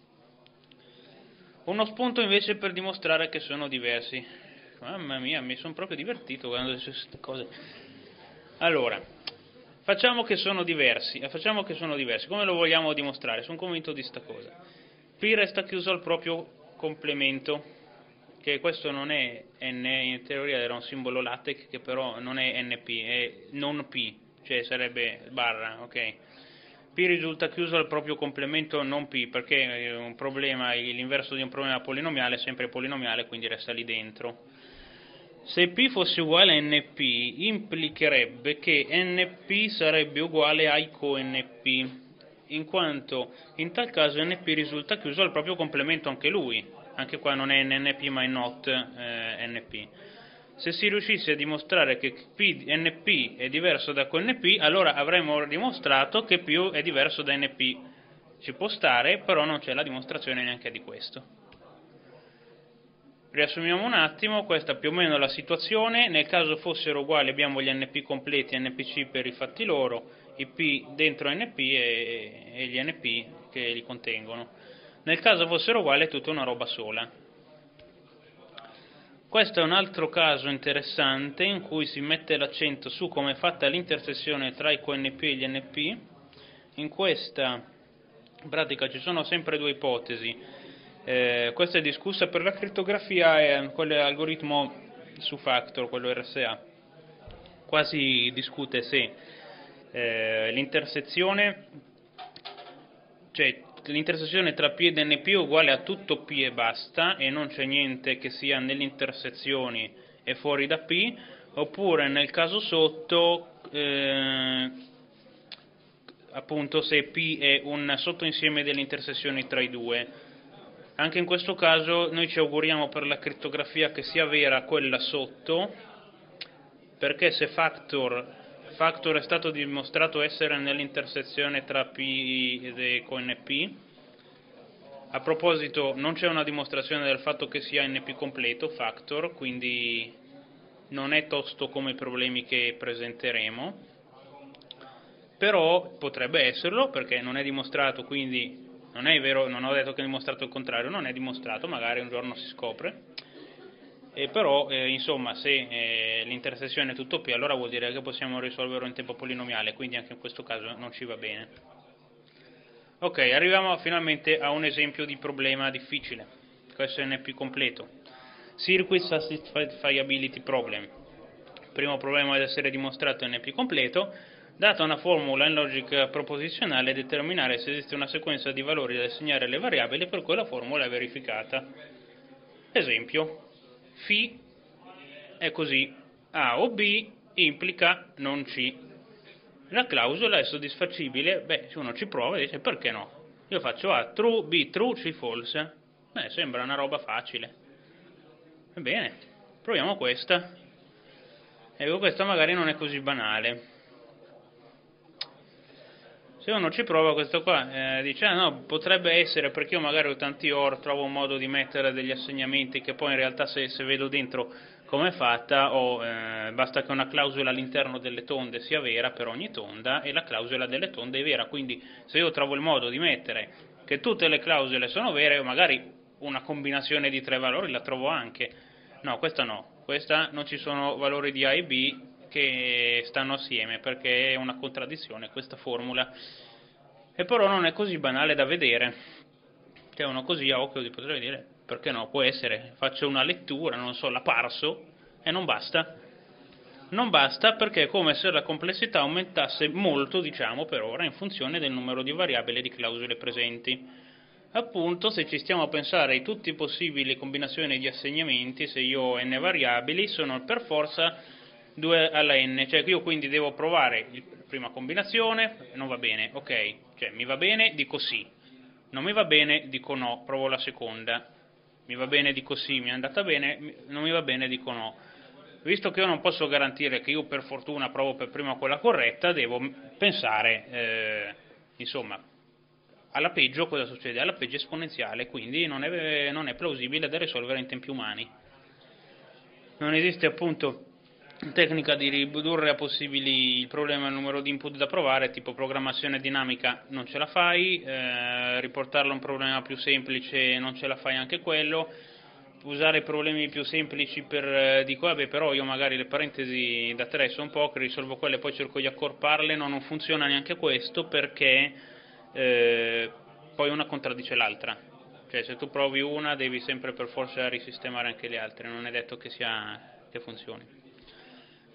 Uno spunto invece per dimostrare che sono diversi. Mamma mia, mi sono proprio divertito quando dicevo queste cose. Allora, facciamo che sono diversi. Come lo vogliamo dimostrare? Sono convinto di sta cosa. P resta chiuso al proprio complemento, che questo non è N, in teoria era un simbolo LaTeX che però non è NP, è non P, cioè sarebbe barra, ok? P risulta chiuso al proprio complemento non P, perché un problema, l'inverso di un problema polinomiale è sempre polinomiale, quindi resta lì dentro. Se P fosse uguale a NP, implicherebbe che NP sarebbe uguale a I co NP, in quanto in tal caso NP risulta chiuso al proprio complemento anche lui, anche qua non è NNP ma è not NP. Se si riuscisse a dimostrare che NP è diverso da QNP, allora avremmo dimostrato che P è diverso da NP. Ci può stare, però non c'è la dimostrazione neanche di questo. Riassumiamo un attimo, questa è più o meno la situazione. Nel caso fossero uguali abbiamo gli NP completi e NPC per i fatti loro, i P dentro NP e gli NP che li contengono. Nel caso fossero uguali è tutta una roba sola. Questo è un altro caso interessante in cui si mette l'accento su come è fatta l'intersezione tra i QNP e gli NP. In questa pratica ci sono sempre due ipotesi. Questa è discussa per la crittografia e quell'algoritmo su factor, quello RSA. Qua si discute se l'intersezione tra P ed NP è uguale a tutto P e basta, e non c'è niente che sia nelle intersezioni e fuori da P, oppure nel caso sotto appunto se P è un sottoinsieme delle intersezioni tra i due. Anche in questo caso noi ci auguriamo per la crittografia che sia vera quella sotto, perché se factor è stato dimostrato essere nell'intersezione tra P e NP. A proposito, non c'è una dimostrazione del fatto che sia NP completo, factor, quindi non è tosto come i problemi che presenteremo, però potrebbe esserlo perché non è dimostrato, quindi non è vero, non ho detto che è dimostrato il contrario, non è dimostrato, magari un giorno si scopre. Però insomma se l'intersezione è tutto P, allora vuol dire che possiamo risolverlo in tempo polinomiale, quindi anche in questo caso non ci va bene. Ok, arriviamo finalmente a un esempio di problema difficile. Questo è NP completo. Circuit Satisfiability Problem. Il primo problema ad essere dimostrato è NP completo. Data una formula in logica proposizionale, determinare se esiste una sequenza di valori da assegnare alle variabili per cui la formula è verificata. Esempio. Φ è così, A o B implica non C. La clausola è soddisfacibile? Beh, se uno ci prova dice perché no? Io faccio A true, B true, C false. Beh, sembra una roba facile. Ebbene, proviamo questa. Ecco, questa magari non è così banale. Se uno ci prova questo qua, dice no, potrebbe essere perché io magari ho tanti OR, trovo un modo di mettere degli assegnamenti che poi in realtà se vedo dentro come è fatta, basta che una clausola all'interno delle tonde sia vera per ogni tonda e la clausola delle tonde è vera, quindi se io trovo il modo di mettere che tutte le clausole sono vere, magari una combinazione di 3 valori la trovo anche. No, questa no, questa non ci sono valori di A e B che stanno assieme perché è una contraddizione questa formula, e però non è così banale da vedere, cioè uno così a occhio potrebbe dire perché no, può essere, faccio una lettura, non so, la parso e non basta perché è come se la complessità aumentasse molto, diciamo per ora, in funzione del numero di variabili e di clausole presenti. Appunto, se ci stiamo a pensare a tutte le possibili combinazioni di assegnamenti, se io ho n variabili, sono per forza 2 alla n, cioè io quindi devo provare la prima combinazione, non va bene, ok, cioè mi va bene, dico sì, non mi va bene, dico no, provo la seconda, mi va bene, dico sì, mi è andata bene, non mi va bene, dico no. Visto che io non posso garantire che io per fortuna provo per prima quella corretta, devo pensare, insomma, alla peggio cosa succede? Alla peggio esponenziale, quindi non è plausibile da risolvere in tempi umani. Non esiste appunto tecnica di ridurre a possibili il problema del numero di input da provare, tipo programmazione dinamica non ce la fai, riportarlo a un problema più semplice non ce la fai anche quello, usare problemi più semplici per dico vabbè però io magari le parentesi da 3 sono poche, risolvo quelle poi cerco di accorparle, no, non funziona neanche questo perché poi una contraddice l'altra, cioè se tu provi una devi sempre per forza risistemare anche le altre, non è detto che funzioni.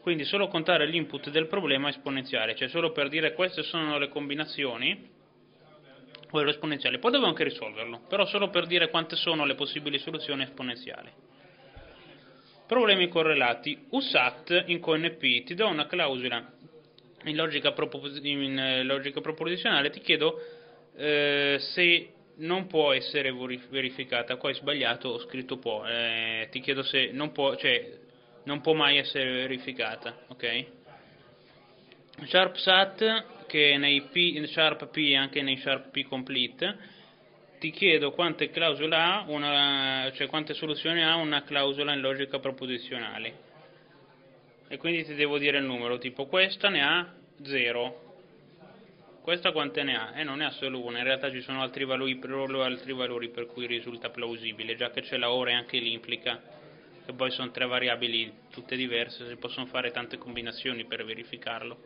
quindi solo contare l'input del problema esponenziale, cioè solo per dire queste sono le combinazioni, quello esponenziale. Poi devo anche risolverlo, però solo per dire quante sono le possibili soluzioni esponenziali. Problemi correlati. USAT in CONP ti do una clausola in logica proposizionale, ti chiedo se non può essere verificata. Qua è sbagliato, ho scritto può, ti chiedo se non può, cioè non può mai essere verificata, ok? Sharp SAT, che nei Sharp P e anche nei Sharp P complete, ti chiedo quante clausole ha, cioè quante soluzioni ha una clausola in logica proposizionale. E quindi ti devo dire il numero, tipo questa ne ha 0. Questa quante ne ha? Non ne ha solo una, in realtà ci sono altri valori per cui risulta plausibile, già che c'è la ora e anche l'implica, che poi sono 3 variabili tutte diverse, si possono fare tante combinazioni per verificarlo.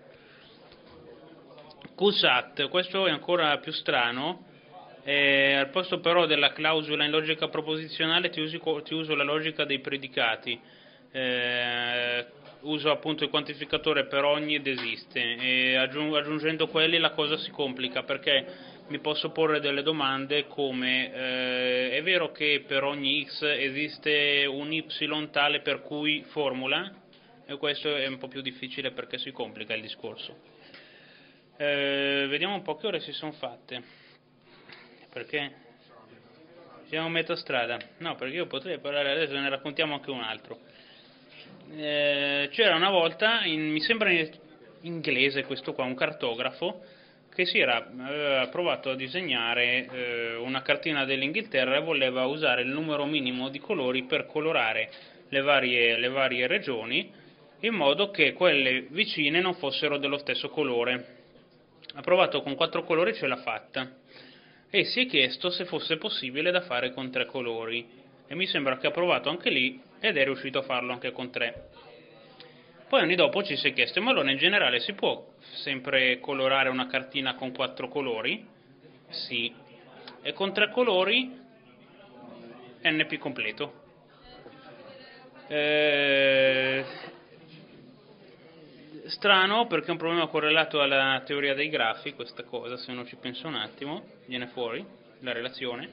QSAT, questo è ancora più strano, al posto però della clausola in logica proposizionale ti uso la logica dei predicati, uso appunto il quantificatore per ogni ed esiste, e aggiungendo quelli la cosa si complica, perché mi posso porre delle domande come è vero che per ogni x esiste un y tale per cui formula? E questo è un po' più difficile perché si complica il discorso. Vediamo un po' che ore si sono fatte, perché siamo a metà strada. No, perché io potrei parlare adesso, ne raccontiamo anche un altro. C'era una volta, mi sembra in inglese questo qua, un cartografo che aveva provato a disegnare una cartina dell'Inghilterra e voleva usare il numero minimo di colori per colorare le varie regioni, in modo che quelle vicine non fossero dello stesso colore. Ha provato con 4 colori e ce l'ha fatta, e si è chiesto se fosse possibile da fare con 3 colori, e mi sembra che ha provato anche lì ed è riuscito a farlo anche con 3. Poi anni dopo ci si è chiesto: ma allora in generale si può sempre colorare una cartina con 4 colori? Sì. E con 3 colori NP completo. Strano, perché è un problema correlato alla teoria dei grafi, questa cosa, se uno ci pensa un attimo, viene fuori la relazione,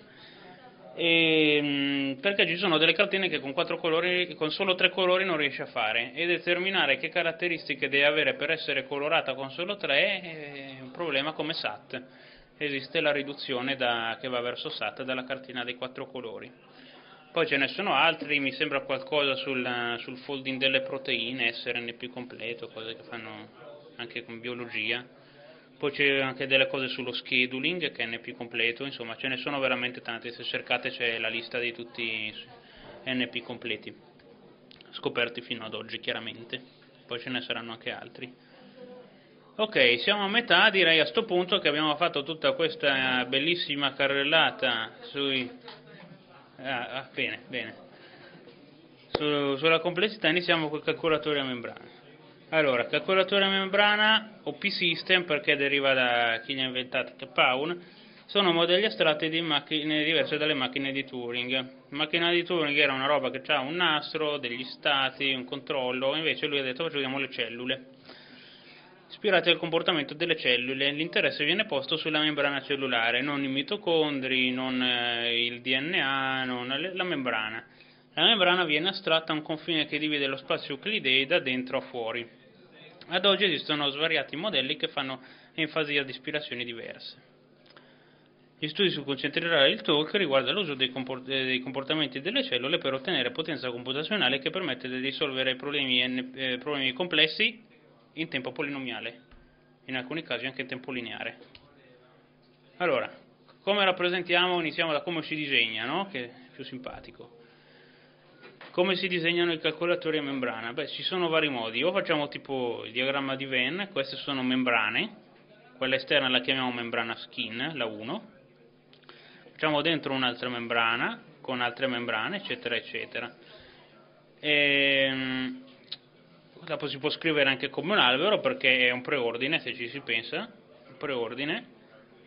perché ci sono delle cartine che con 4 colori, con solo 3 colori non riesce a fare, e determinare che caratteristiche deve avere per essere colorata con solo 3 è un problema come SAT. Esiste la riduzione che va verso SAT dalla cartina dei 4 colori. Poi ce ne sono altri, mi sembra qualcosa sul folding delle proteine, SRNP completo, cose che fanno anche con biologia. Poi c'è anche delle cose sullo scheduling, che è NP completo, insomma ce ne sono veramente tanti, se cercate c'è la lista di tutti NP completi, scoperti fino ad oggi chiaramente, poi ce ne saranno anche altri. Ok, siamo a metà, direi a sto punto che abbiamo fatto tutta questa bellissima carrellata sui... bene. Sulla complessità iniziamo col calcolatore a membrana. Allora, calcolatore a membrana o P-System, perché deriva da chi li ha inventati, che Paun, sono modelli astratti di macchine diverse dalle macchine di Turing. La macchina di Turing era una roba che ha un nastro, degli stati, un controllo, invece lui ha detto facciamo le cellule. Ispirati al comportamento delle cellule, l'interesse viene posto sulla membrana cellulare, non i mitocondri, non il DNA, non la membrana. La membrana viene astratta a un confine che divide lo spazio euclideo da dentro a fuori. Ad oggi esistono svariati modelli che fanno enfasi ad ispirazioni diverse. Gli studi su cui concentrerà il talk riguarda l'uso dei comportamenti delle cellule per ottenere potenza computazionale che permette di risolvere problemi complessi in tempo polinomiale, in alcuni casi anche in tempo lineare. Allora, come rappresentiamo? Iniziamo da come si disegna, no? Che è più simpatico. Come si disegnano i calcolatori a membrana? Beh, ci sono vari modi. O facciamo tipo il diagramma di Venn, queste sono membrane, quella esterna la chiamiamo membrana skin, la 1. Facciamo dentro un'altra membrana, con altre membrane, eccetera, eccetera. Dopo si può scrivere anche come un albero perché è un preordine, se ci si pensa, un preordine,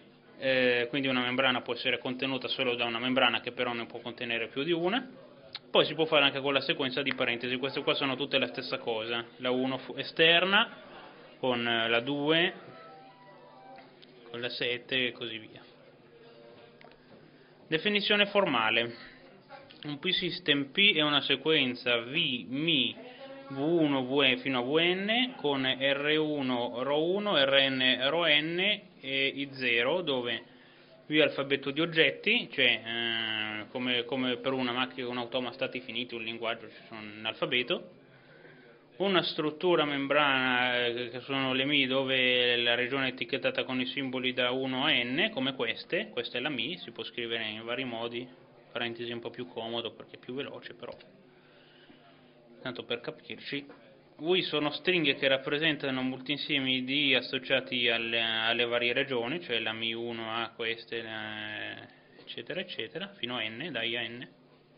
quindi una membrana può essere contenuta solo da una membrana che però ne può contenere più di una. Poi si può fare anche con la sequenza di parentesi, queste qua sono tutte la stessa cosa, la 1 esterna con la 2, con la 7 e così via. Definizione formale. Un P-System P è una sequenza V, Mi, V1, VE fino a Vn con R1, Rho1, Rn, Rn e I0, dove V è alfabeto di oggetti, cioè come per una macchina, un automa stati finiti, un linguaggio, ci sono un alfabeto, una struttura membrana che sono le Mi, dove la regione è etichettata con i simboli da 1 a n, come questa è la Mi, si può scrivere in vari modi, parentesi è un po' più comodo perché è più veloce, però tanto per capirci. V sono stringhe che rappresentano multinsiemi di associati alle varie regioni, cioè la Mi1 a queste, eccetera, eccetera, fino a n, da I a n.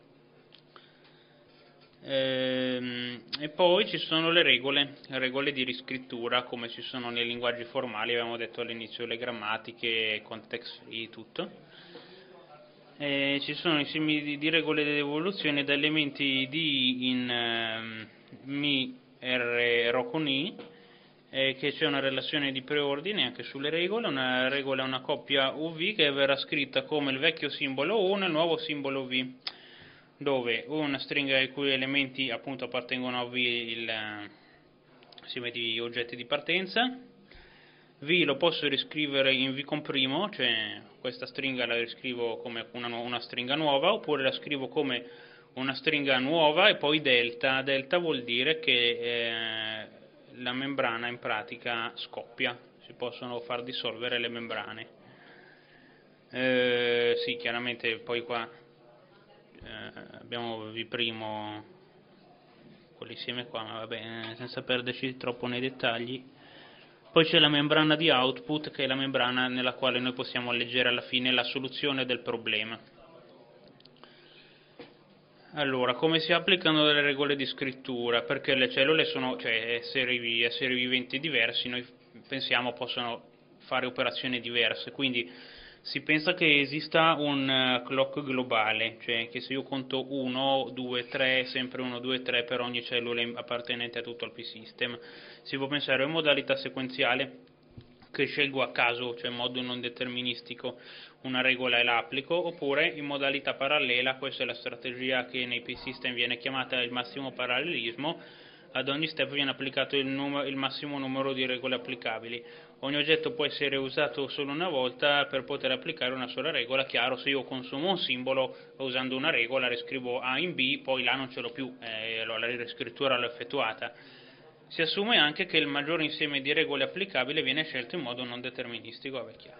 E poi ci sono le regole di riscrittura, come ci sono nei linguaggi formali, abbiamo detto all'inizio, le grammatiche, context free, tutto. Ci sono insiemi di regole di evoluzione da elementi di in Mi, R, Rho con I, che c'è una relazione di preordine anche sulle regole. Una regola è una coppia UV che verrà scritta come il vecchio simbolo 1 e il nuovo simbolo V, dove una stringa i cui elementi appunto appartengono a V insieme di oggetti di partenza. V lo posso riscrivere in V comprimo, cioè questa stringa la riscrivo come una stringa nuova, oppure la scrivo come una stringa nuova e poi delta. Delta vuol dire che la membrana in pratica scoppia, si possono far dissolvere le membrane. Sì, chiaramente poi qua abbiamo V', quell'insieme qua, ma vabbè, senza perderci troppo nei dettagli. Poi c'è la membrana di output, che è la membrana nella quale noi possiamo leggere alla fine la soluzione del problema. Allora, come si applicano le regole di scrittura? Perché le cellule sono, cioè esseri viventi diversi, noi pensiamo possono fare operazioni diverse, quindi si pensa che esista un clock globale, cioè che se io conto 1, 2, 3, sempre 1, 2, 3 per ogni cellula appartenente a tutto il P-System, si può pensare in modalità sequenziale, che scelgo a caso, cioè in modo non deterministico, una regola e la applico, oppure in modalità parallela. Questa è la strategia che nei P-System viene chiamata il massimo parallelismo. Ad ogni step viene applicato il massimo numero di regole applicabili. Ogni oggetto può essere usato solo una volta per poter applicare una sola regola. Chiaro, se io consumo un simbolo usando una regola, riscrivo A in B, poi là non ce l'ho più, la riscrittura l'ho effettuata. Si assume anche che il maggiore insieme di regole applicabili viene scelto in modo non deterministico, vabbè, chiaro.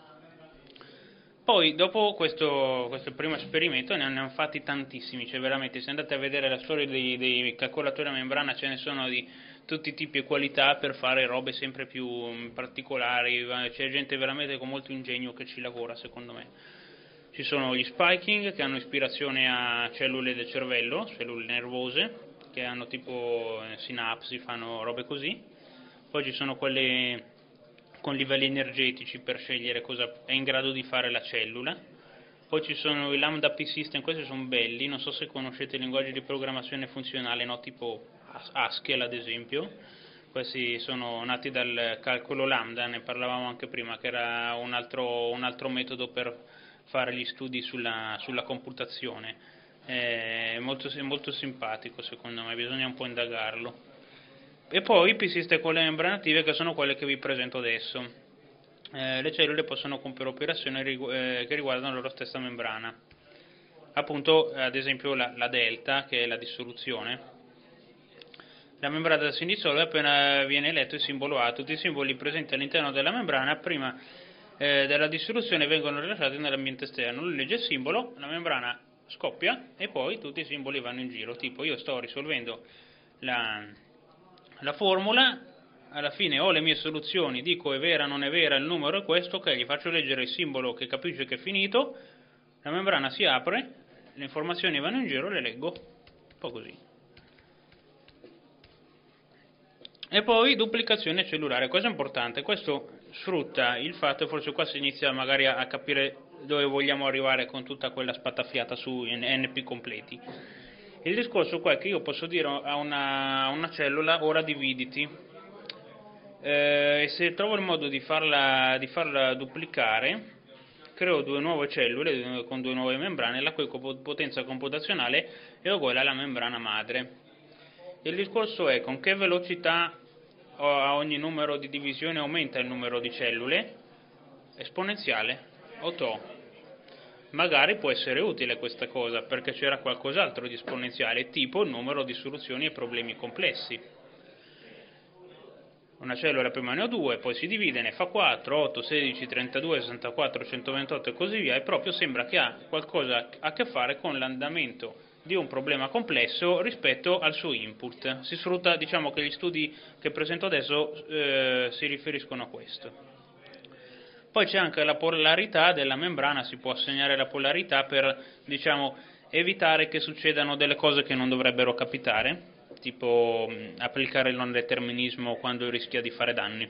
Poi, dopo questo primo esperimento, ne hanno fatti tantissimi, cioè veramente, se andate a vedere la storia dei calcolatori a membrana, ce ne sono di tutti i tipi e qualità per fare robe sempre più particolari, c'è gente veramente con molto ingegno che ci lavora, secondo me. Ci sono gli spiking, che hanno ispirazione a cellule del cervello, cellule nervose, che hanno tipo sinapsi, fanno robe così. Poi ci sono quelle con livelli energetici per scegliere cosa è in grado di fare la cellula. Poi ci sono i lambda P-System, questi sono belli, non so se conoscete i linguaggi di programmazione funzionale, no? Tipo Haskell ad esempio. Questi sono nati dal calcolo lambda, ne parlavamo anche prima, che era un altro metodo per fare gli studi sulla computazione. È molto simpatico secondo me, bisogna un po' indagarlo. E poi P-System con le membrane attive, che sono quelle che vi presento adesso. Le cellule possono compiere operazioni che riguardano la loro stessa membrana. Appunto, ad esempio la delta, che è la dissoluzione. La membrana si dissolve appena viene eletto il simbolo A. Tutti i simboli presenti all'interno della membrana prima della dissoluzione vengono rilasciati nell'ambiente esterno. Lui legge il simbolo, la membrana scoppia e poi tutti i simboli vanno in giro. Tipo, io sto risolvendo la formula, alla fine ho le mie soluzioni, dico è vera, non è vera, il numero è questo, ok, gli faccio leggere il simbolo che capisce che è finito, la membrana si apre, le informazioni vanno in giro, le leggo, un po' così. E poi duplicazione cellulare, cosa importante, questo sfrutta il fatto, forse qua si inizia magari a capire dove vogliamo arrivare con tutta quella spattafiata su NP completi. Il discorso qua è che io posso dire a una cellula ora dividiti, e se trovo il modo di farla duplicare, creo due nuove cellule con due nuove membrane, la cui potenza computazionale è uguale alla membrana madre. Il discorso è con che velocità a ogni numero di divisione aumenta il numero di cellule, esponenziale o tau. Magari può essere utile questa cosa, perché c'era qualcos'altro di esponenziale, tipo il numero di soluzioni ai problemi complessi. Una cellula prima ne ho due, poi si divide, ne fa 4, 8, 16, 32, 64, 128 e così via, e proprio sembra che ha qualcosa a che fare con l'andamento di un problema complesso rispetto al suo input. Si sfrutta, diciamo che gli studi che presento adesso si riferiscono a questo. Poi c'è anche la polarità della membrana, si può assegnare la polarità per, diciamo, evitare che succedano delle cose che non dovrebbero capitare, tipo applicare il non determinismo quando rischia di fare danni.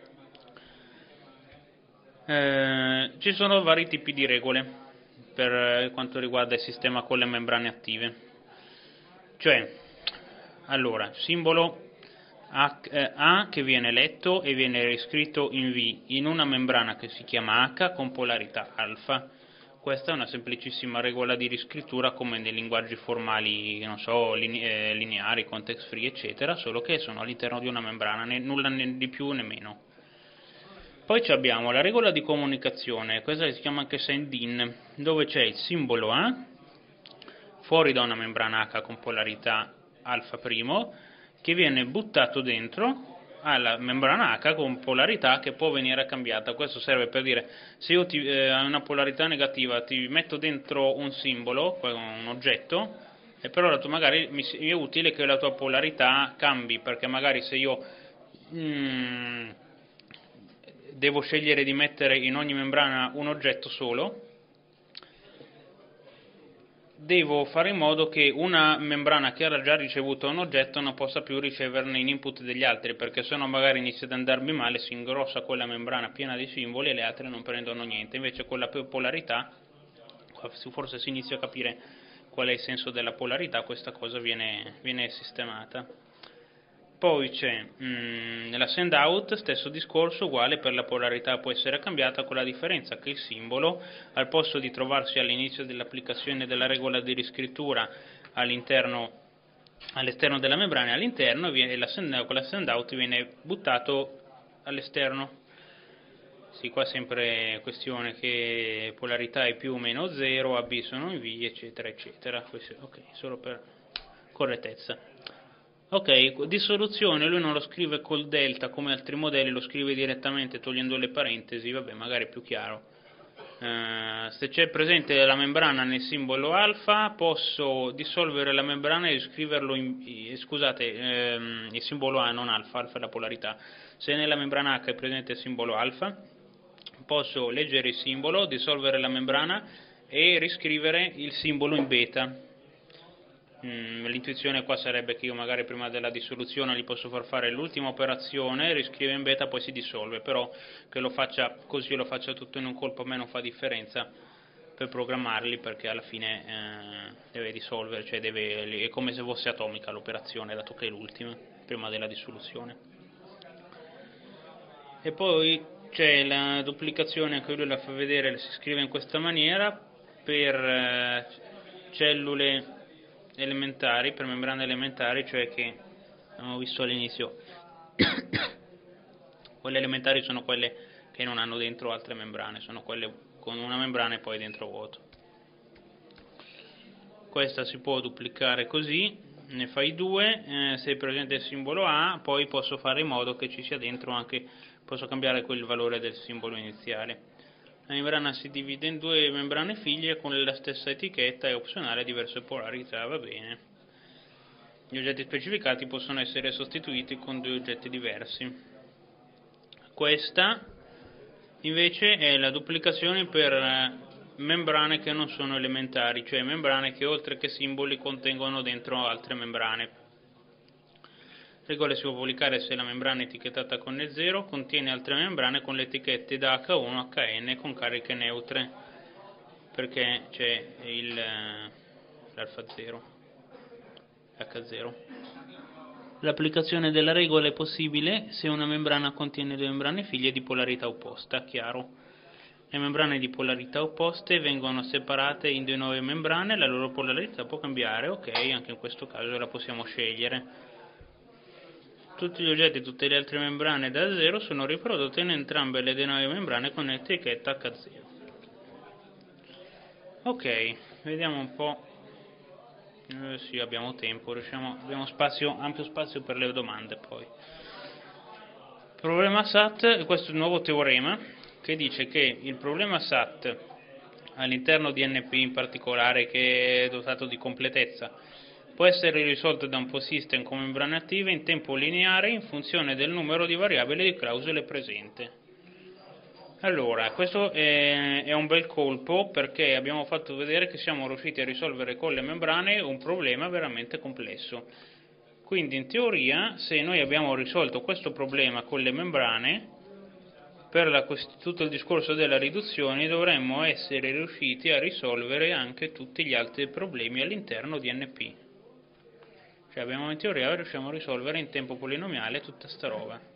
Ci sono vari tipi di regole per quanto riguarda il sistema con le membrane attive. Cioè, allora, simbolo A che viene letto e viene riscritto in V in una membrana che si chiama H con polarità alfa. Questa è una semplicissima regola di riscrittura come nei linguaggi formali, non so, lineari, context free, eccetera, solo che sono all'interno di una membrana, nulla né di più né meno. Poi abbiamo la regola di comunicazione, questa si chiama anche SIN, dove c'è il simbolo A fuori da una membrana H con polarità alfa primo, che viene buttato dentro alla membrana H con polarità che può venire cambiata. Questo serve per dire, se io ho una polarità negativa, ti metto dentro un simbolo, un oggetto, e però magari è utile che la tua polarità cambi, perché magari se io devo scegliere di mettere in ogni membrana un oggetto solo, devo fare in modo che una membrana che ha già ricevuto un oggetto non possa più riceverne in input degli altri, perché sennò magari inizia ad andarmi male, si ingrossa quella membrana piena di simboli e le altre non prendono niente. Invece con la polarità, forse si inizia a capire qual è il senso della polarità, questa cosa viene sistemata. Poi c'è la send out, stesso discorso, uguale, per la polarità può essere cambiata, con la differenza che il simbolo, al posto di trovarsi all'inizio dell'applicazione della regola di riscrittura all'esterno della membrana, all'interno, con la send out viene buttato all'esterno. Sì, qua sempre questione che polarità è più o meno 0, AB sono in V, eccetera, eccetera. Ok, solo per correttezza. Ok, dissoluzione lui non lo scrive col delta come altri modelli, lo scrive direttamente togliendo le parentesi, vabbè, magari è più chiaro. Se c'è presente la membrana nel simbolo alfa, posso dissolvere la membrana e scriverlo il simbolo A, non alfa, alfa è la polarità. Se nella membrana H è presente il simbolo alfa, posso leggere il simbolo, dissolvere la membrana e riscrivere il simbolo in beta. L'intuizione qua sarebbe che io magari prima della dissoluzione gli posso far fare l'ultima operazione, riscrive in beta, poi si dissolve, però che lo faccia così, lo faccia tutto in un colpo, a me non fa differenza per programmarli, perché alla fine deve dissolvere, cioè è come se fosse atomica l'operazione, dato che è l'ultima prima della dissoluzione. E poi c'è la duplicazione, anche lui la fa vedere, si scrive in questa maniera per cellule elementari, per membrane elementari, cioè che abbiamo visto all'inizio quelle elementari sono quelle che non hanno dentro altre membrane, sono quelle con una membrana e poi dentro vuoto. Questa si può duplicare così, ne fai due, se è presente il simbolo A, poi posso fare in modo che ci sia dentro anche, posso cambiare quel valore del simbolo iniziale. La membrana si divide in due membrane figlie con la stessa etichetta e opzionale diverse polarità, va bene. Gli oggetti specificati possono essere sostituiti con due oggetti diversi. Questa invece è la duplicazione per membrane che non sono elementari, cioè membrane che oltre che simboli contengono dentro altre membrane. Regola si può pubblicare se la membrana etichettata con E0 contiene altre membrane con le etichette da H1 HN con cariche neutre, perché c'è l'alfa 0. H0. L'applicazione della regola è possibile se una membrana contiene due membrane figlie di polarità opposta, chiaro. Le membrane di polarità opposte vengono separate in due nuove membrane, la loro polarità può cambiare, ok, anche in questo caso la possiamo scegliere. Tutti gli oggetti e tutte le altre membrane da 0 sono riprodotte in entrambe le nuove membrane con etichetta H0. Ok, vediamo un po'. Sì, abbiamo tempo, abbiamo ampio spazio per le domande poi. Problema SAT, questo è il nuovo teorema che dice che il problema SAT all'interno di NP in particolare, che è dotato di completezza, può essere risolto da un POSYSTEM con membrane attive in tempo lineare in funzione del numero di variabili di clausole presente. Allora, questo è un bel colpo perché abbiamo fatto vedere che siamo riusciti a risolvere con le membrane un problema veramente complesso. Quindi in teoria, se noi abbiamo risolto questo problema con le membrane, per tutto il discorso della riduzione dovremmo essere riusciti a risolvere anche tutti gli altri problemi all'interno di NP. Cioè in teoria riusciamo a risolvere in tempo polinomiale tutta sta roba.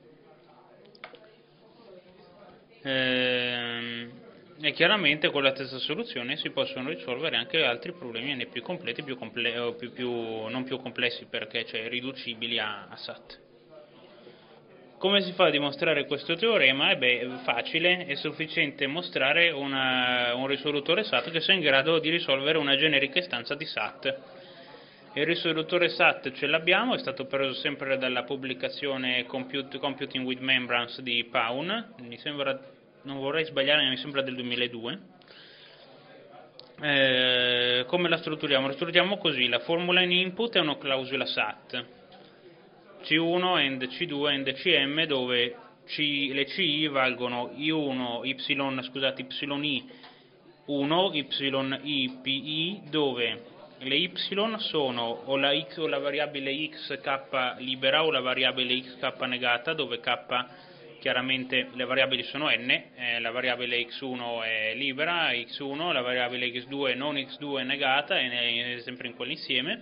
E chiaramente con la stessa soluzione si possono risolvere anche altri problemi NP completi, non più complessi perché riducibili a SAT. Come si fa a dimostrare questo teorema? È facile, è sufficiente mostrare un risolutore SAT che sia in grado di risolvere una generica istanza di SAT. Il risolutore SAT ce l'abbiamo, è stato preso sempre dalla pubblicazione Computing with Membranes di Paun, mi sembra, non vorrei sbagliare, ma mi sembra del 2002. Come la strutturiamo? La strutturiamo così: la formula in input è una clausola SAT, C1 and C2 and Cm, dove le CI valgono I1, YI 1, YI PI, dove le Y sono o la X o la variabile XK libera o la variabile XK negata, dove K chiaramente le variabili sono n, la variabile x1 è libera, x1, la variabile x2 non x2 è negata, è sempre in quell'insieme.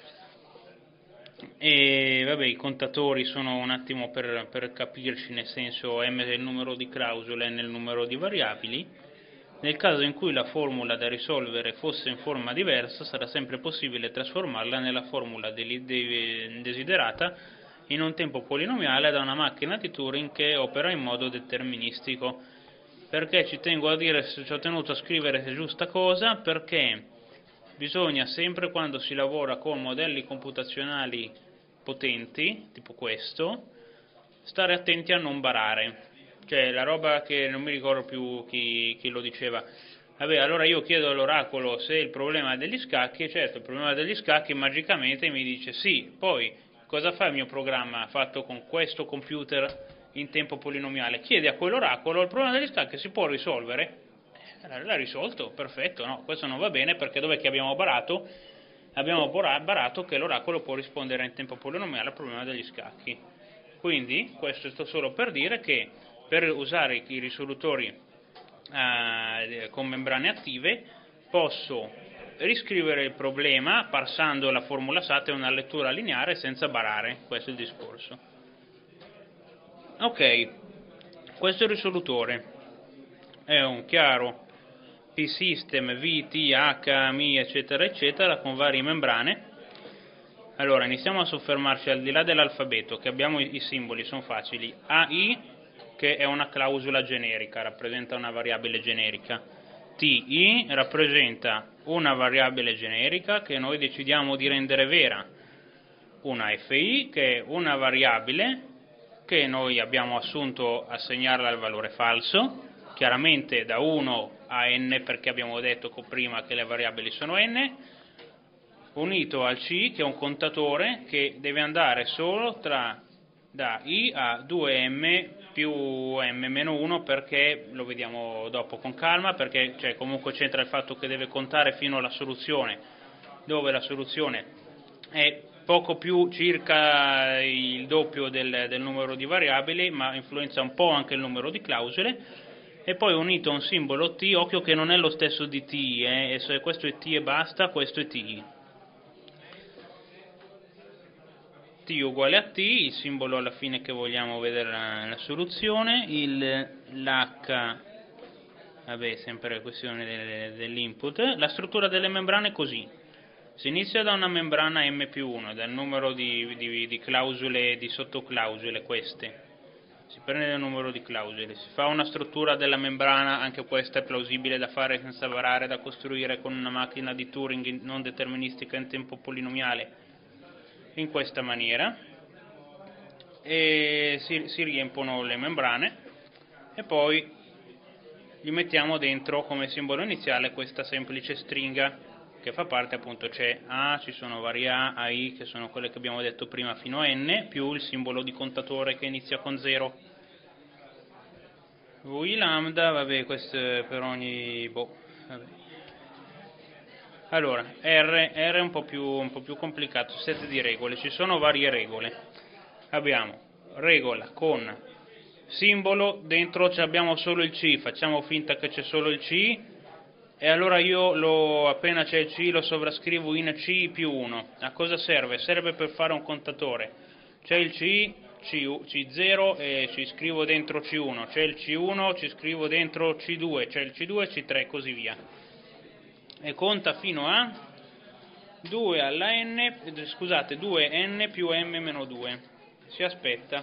E vabbè, i contatori sono un attimo per capirci, nel senso m è il numero di clausole, n è il numero di variabili. Nel caso in cui la formula da risolvere fosse in forma diversa, sarà sempre possibile trasformarla nella formula desiderata in un tempo polinomiale da una macchina di Turing che opera in modo deterministico. Perché ci ho tenuto a scrivere giusta cosa? Perché bisogna sempre, quando si lavora con modelli computazionali potenti, tipo questo, stare attenti a non barare. Cioè, la roba che non mi ricordo più chi lo diceva. Vabbè, allora io chiedo all'oracolo se il problema è degli scacchi, e certo, il problema degli scacchi magicamente mi dice sì, poi cosa fa il mio programma fatto con questo computer in tempo polinomiale? Chiede a quell'oracolo: il problema degli scacchi si può risolvere? L'ha risolto, perfetto, no, questo non va bene perché dov'è che abbiamo barato? Abbiamo barato che l'oracolo può rispondere in tempo polinomiale al problema degli scacchi. Quindi, questo è solo per dire che per usare i risolutori con membrane attive posso riscrivere il problema parsando la formula SAT e una lettura lineare senza barare. Questo è il discorso. Ok, questo risolutore è un chiaro P-System, V, T, H, MI, eccetera, eccetera, con varie membrane. Allora, iniziamo a soffermarci al di là dell'alfabeto, che abbiamo i simboli, sono facili. AI, che è una clausola generica, rappresenta una variabile generica. TI rappresenta una variabile generica che noi decidiamo di rendere vera. Una FI, che è una variabile che noi abbiamo assunto assegnarla al valore falso, chiaramente da 1 a n, perché abbiamo detto prima che le variabili sono n, unito al C, che è un contatore che deve andare solo da I a 2m più m-1, perché lo vediamo dopo con calma, perché comunque c'entra il fatto che deve contare fino alla soluzione, dove la soluzione è poco più circa il doppio del numero di variabili, ma influenza un po' anche il numero di clausole, e poi unito a un simbolo T, occhio che non è lo stesso di T, questo è T e basta, questo è T. t uguale a t, il simbolo alla fine che vogliamo vedere la soluzione, l'h, vabbè, sempre questione dell'input. La struttura delle membrane è così: si inizia da una membrana M+1, dal numero di clausole, di sottoclausole queste, si prende il numero di clausole, si fa una struttura della membrana, anche questa è plausibile da fare senza varare, da costruire con una macchina di Turing non deterministica in tempo polinomiale, in questa maniera, e si riempiono le membrane e poi gli mettiamo dentro come simbolo iniziale questa semplice stringa che fa parte, appunto, c'è A, ci sono varie A, I, che sono quelle che abbiamo detto prima fino a N, più il simbolo di contatore che inizia con 0. VI lambda, vabbè, questo è per ogni... vabbè. Allora, R è un po' più complicato, set di regole, ci sono varie regole. Abbiamo regola con simbolo, dentro abbiamo solo il C, facciamo finta che c'è solo il C, e allora io appena c'è il C lo sovrascrivo in C più 1. A cosa serve? Serve per fare un contatore. C'è il C0 e ci scrivo dentro C1, c'è il C1, ci scrivo dentro C2, c'è il C2, C3 e così via. E conta fino a 2 alla n, scusate, 2n più m meno 2. Si aspetta.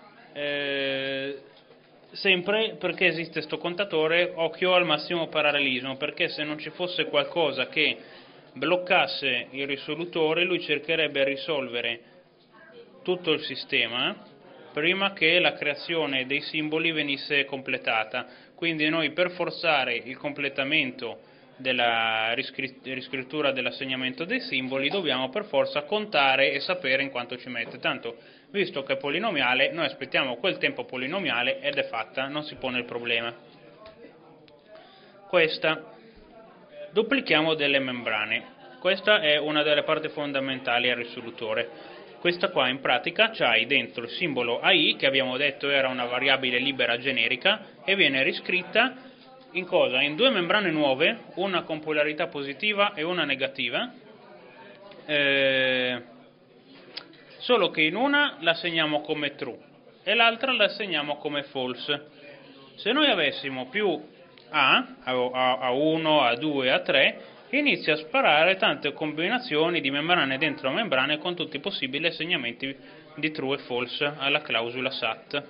Sempre perché esiste questo contatore, occhio al massimo parallelismo, perché se non ci fosse qualcosa che bloccasse il risolutore, lui cercherebbe di risolvere tutto il sistema prima che la creazione dei simboli venisse completata. Quindi noi, per forzare il completamento della riscrittura dell'assegnamento dei simboli, dobbiamo per forza contare e sapere in quanto ci mette. Tanto, visto che è polinomiale, noi aspettiamo quel tempo polinomiale ed è fatta, non si pone il problema. Questa, duplichiamo delle membrane. Questa è una delle parti fondamentali al risolutore. Questa qua in pratica c'hai dentro il simbolo AI, che abbiamo detto era una variabile libera generica, e viene riscritta in cosa? In due membrane nuove, una con polarità positiva e una negativa, solo che in una la segniamo come true e l'altra la segniamo come false. Se noi avessimo più A1, A2, A3, inizia a sparare tante combinazioni di membrane dentro membrane con tutti i possibili assegnamenti di true e false alla clausola SAT.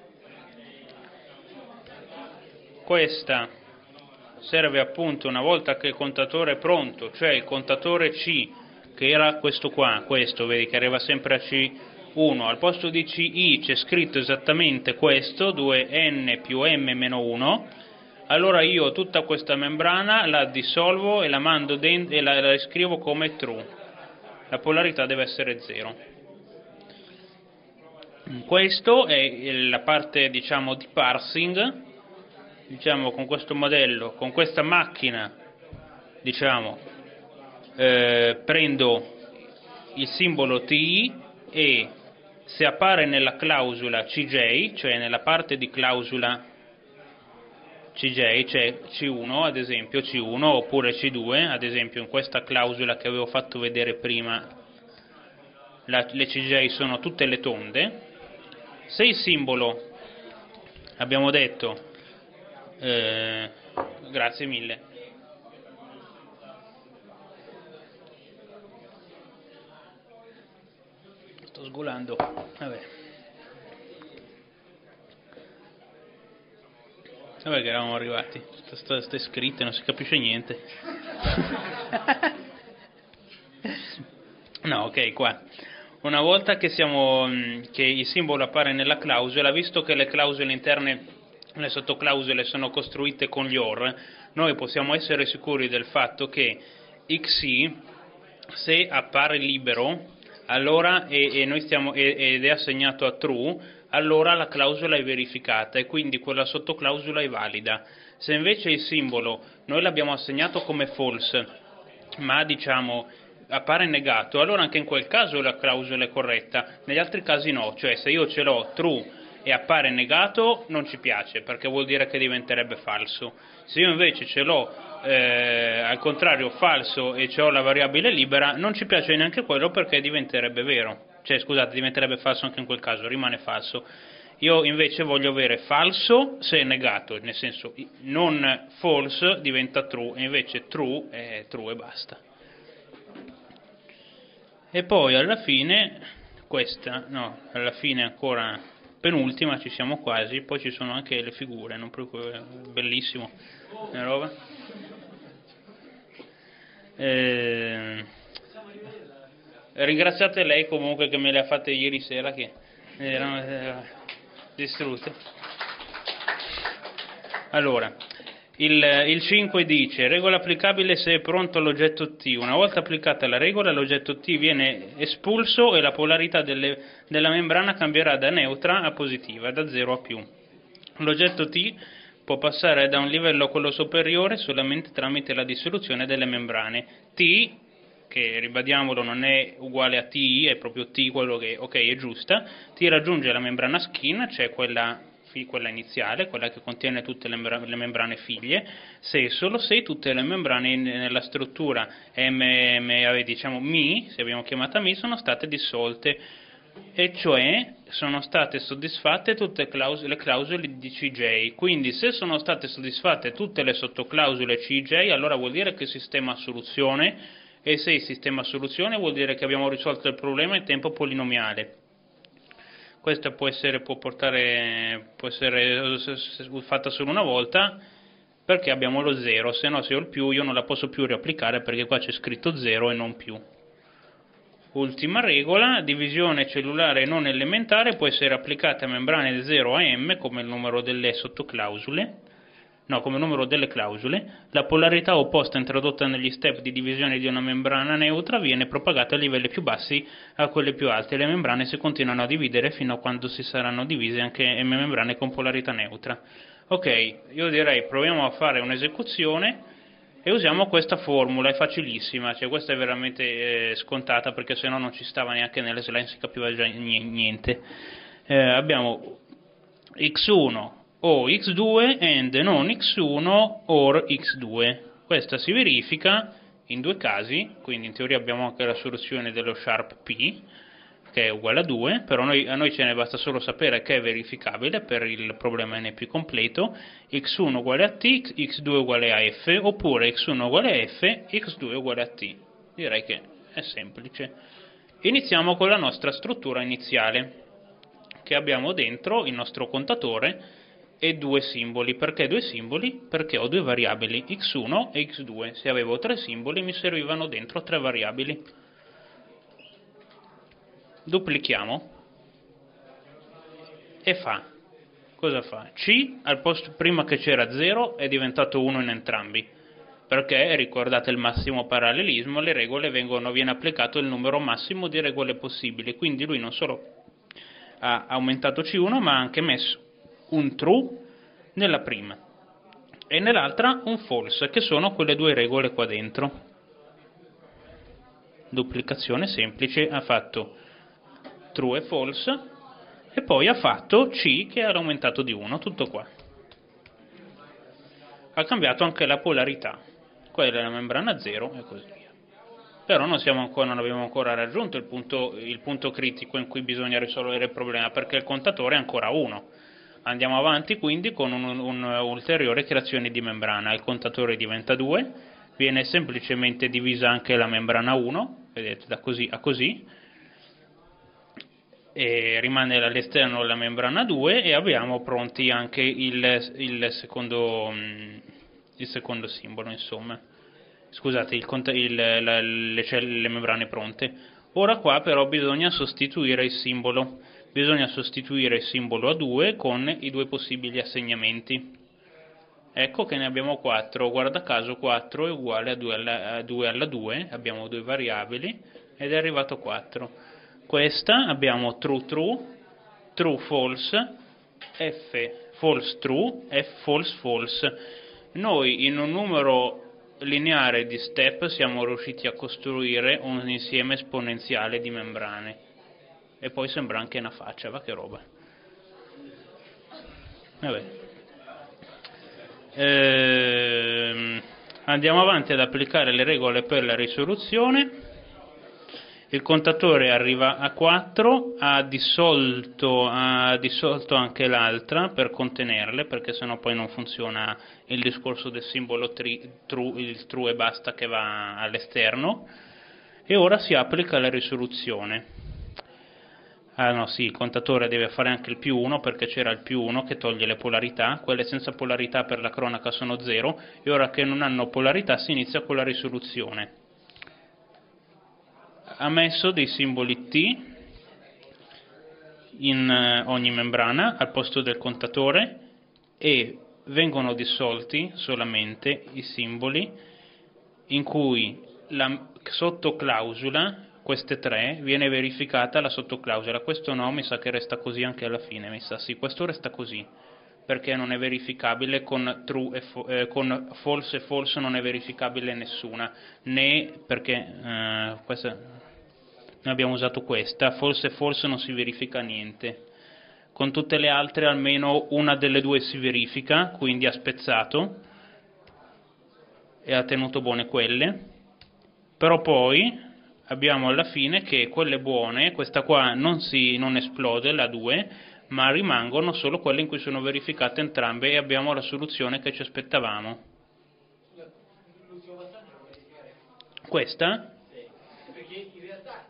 Questa serve appunto una volta che il contatore è pronto, cioè il contatore C, che era questo qua, questo, vedi che arriva sempre a C1, al posto di CI c'è scritto esattamente questo, 2N più M meno 1, allora io tutta questa membrana la dissolvo e la mando dentro e la scrivo come true, la polarità deve essere 0. Questo è la parte, diciamo, di parsing. Diciamo, con questo modello, con questa macchina, diciamo, prendo il simbolo TI e se appare nella clausola CJ, cioè nella parte di clausola CJ, cioè C1 ad esempio, C1 oppure C2, ad esempio in questa clausola che avevo fatto vedere prima, le CJ sono tutte le tonde. Se il simbolo, abbiamo detto, grazie mille. Sto sgolando. Vabbè che eravamo arrivati. Ste scritte, non si capisce niente. No, ok, qua. Una volta che il simbolo appare nella clausola, visto che le clausole interne, le sottoclausole sono costruite con gli OR, noi possiamo essere sicuri del fatto che XI, se appare libero, allora ed è assegnato a true, allora la clausola è verificata e quindi quella sottoclausula è valida. Se invece il simbolo noi l'abbiamo assegnato come false, ma diciamo appare negato, allora anche in quel caso la clausola è corretta, negli altri casi no, cioè se io ce l'ho true e appare negato non ci piace perché vuol dire che diventerebbe falso. Se io invece ce l'ho al contrario falso e ho la variabile libera, non ci piace neanche quello perché diventerebbe vero. cioè scusate, diventerebbe falso anche in quel caso, rimane falso. Io invece voglio avere falso se è negato, nel senso non false diventa true, e invece true è true e basta. E poi alla fine, alla fine ancora penultima, ci siamo quasi, poi ci sono anche le figure, non proprio, bellissimo, una roba. Ringraziate lei comunque che me le ha fatte ieri sera, che erano distrutte. Allora, il 5 dice: regola applicabile se è pronto l'oggetto T. Una volta applicata la regola, l'oggetto T viene espulso e la polarità della membrana cambierà da neutra a positiva, da 0 a più. L'oggetto T può passare da un livello a quello superiore solamente tramite la dissoluzione delle membrane. T, che ribadiamolo non è uguale a TI, è proprio T quello che è giusta, T raggiunge la membrana skin, cioè quella iniziale, quella che contiene tutte le membrane figlie, se e solo se tutte le membrane nella struttura diciamo Mi, se abbiamo chiamata Mi, sono state dissolte, e cioè sono state soddisfatte tutte le clausole di CJ. Quindi se sono state soddisfatte tutte le sottoclausole CJ, allora vuol dire che il sistema ha soluzione, e se il sistema ha soluzione vuol dire che abbiamo risolto il problema in tempo polinomiale. Questa può essere fatta solo una volta, perché abbiamo lo 0, se no se ho il più io non la posso più riapplicare, perché qua c'è scritto 0 e non più. Ultima regola: divisione cellulare non elementare può essere applicata a membrane da 0 a m come il numero delle sottoclausole, come numero delle clausole. La polarità opposta introdotta negli step di divisione di una membrana neutra viene propagata a livelli più bassi a quelli più alti, e le membrane si continuano a dividere fino a quando si saranno divise anche membrane con polarità neutra. Ok, io direi proviamo a fare un'esecuzione e usiamo questa formula, è facilissima, cioè questa è veramente scontata, perché se no non ci stava neanche nelle slide, si capiva già niente. Abbiamo x1 o x2 and non x1 or x2. Questa si verifica in due casi, quindi in teoria abbiamo anche la soluzione dello sharp p, che è uguale a 2, però a noi ce ne basta solo sapere che è verificabile per il problema n più completo. x1 uguale a t, x2 uguale a f, oppure x1 uguale a f, x2 uguale a t. Direi che è semplice. Iniziamo con la nostra struttura iniziale, che abbiamo dentro il nostro contatore e due simboli. Perché due simboli? Perché ho due variabili, x1 e x2. Se avevo tre simboli mi servivano dentro tre variabili. Duplichiamo e cosa fa? C al posto prima che c'era 0 è diventato 1 in entrambi, perché ricordate il massimo parallelismo, alle regole viene applicato il numero massimo di regole possibili, quindi lui non solo ha aumentato C1 ma ha anche messo un true nella prima e nell'altra un false, che sono quelle due regole qua dentro. Duplicazione semplice, ha fatto true e false, e poi ha fatto C che era aumentato di 1, tutto qua. Ha cambiato anche la polarità, quella è la membrana 0 e così via. Però non abbiamo ancora raggiunto il punto critico in cui bisogna risolvere il problema, perché il contatore è ancora 1. Andiamo avanti quindi con un'ulteriore creazione di membrana. Il contatore diventa 2, viene semplicemente divisa anche la membrana 1, vedete, da così a così, e rimane all'esterno la membrana 2, e abbiamo pronti anche il secondo simbolo, insomma. Scusate, le membrane pronte. Ora qua però bisogna sostituire il simbolo. Bisogna sostituire il simbolo a 2 con i due possibili assegnamenti. Ecco che ne abbiamo 4. Guarda caso 4 è uguale a 2 alla 2, abbiamo due variabili ed è arrivato 4. Questa abbiamo true true, true false, f false true, f false false. Noi in un numero lineare di step siamo riusciti a costruire un insieme esponenziale di membrane, e poi sembra anche una faccia, va che roba. Vabbè. Andiamo avanti ad applicare le regole per la risoluzione. il contatore arriva a 4, ha dissolto anche l'altra per contenerle, perché sennò poi non funziona il discorso del simbolo true, il true e basta che va all'esterno, e ora si applica la risoluzione. Ah no, sì, il contatore deve fare anche il +1, perché c'era il +1 che toglie le polarità, quelle senza polarità per la cronaca sono 0, e ora che non hanno polarità si inizia con la risoluzione. Ha messo dei simboli T in ogni membrana al posto del contatore, e vengono dissolti solamente i simboli in cui la sottoclausula, queste tre, viene verificata la sottoclausula. Questo no, mi sa che resta così anche alla fine, mi sa sì, questo resta così, perché non è verificabile con true con false e false, non è verificabile nessuna, né perché questa noi abbiamo usato questa, false e false non si verifica niente. Con tutte le altre almeno una delle due si verifica, quindi ha spezzato e ha tenuto buone quelle, però poi abbiamo alla fine che quelle buone, questa qua non esplode, la 2, ma rimangono solo quelle in cui sono verificate entrambe, e abbiamo la soluzione che ci aspettavamo. L'ultimo passaggio lo verificare? Questa? Sì, perché in realtà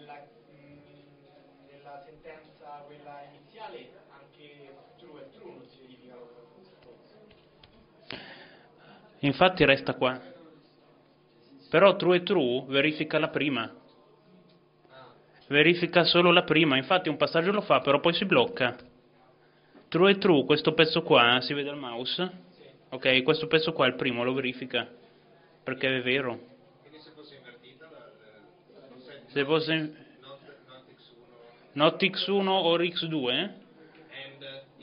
nella sentenza quella iniziale anche true e true non si verificano come false. Infatti resta qua. Però true e true verifica la prima. Verifica solo la prima, infatti un passaggio lo fa, però poi si blocca. True e true, questo pezzo qua, si vede al mouse? Ok, questo pezzo qua, il primo, lo verifica, perché è vero. Quindi se fosse invertita, Se fosse not x1 o x2? and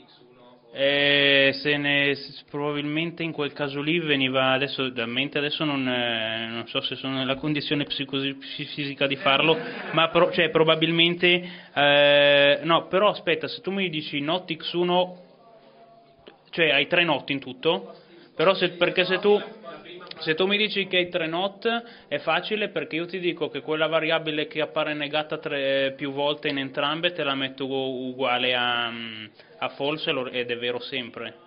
x1 Probabilmente in quel caso lì veniva, adesso da mente adesso non so se sono nella condizione psicofisica di farlo, ma cioè, probabilmente no, però aspetta, se tu mi dici not x1, cioè hai 3 not in tutto, però perché se tu mi dici che hai 3 not è facile, perché io ti dico che quella variabile che appare negata più volte in entrambe te la metto uguale a false ed è vero sempre.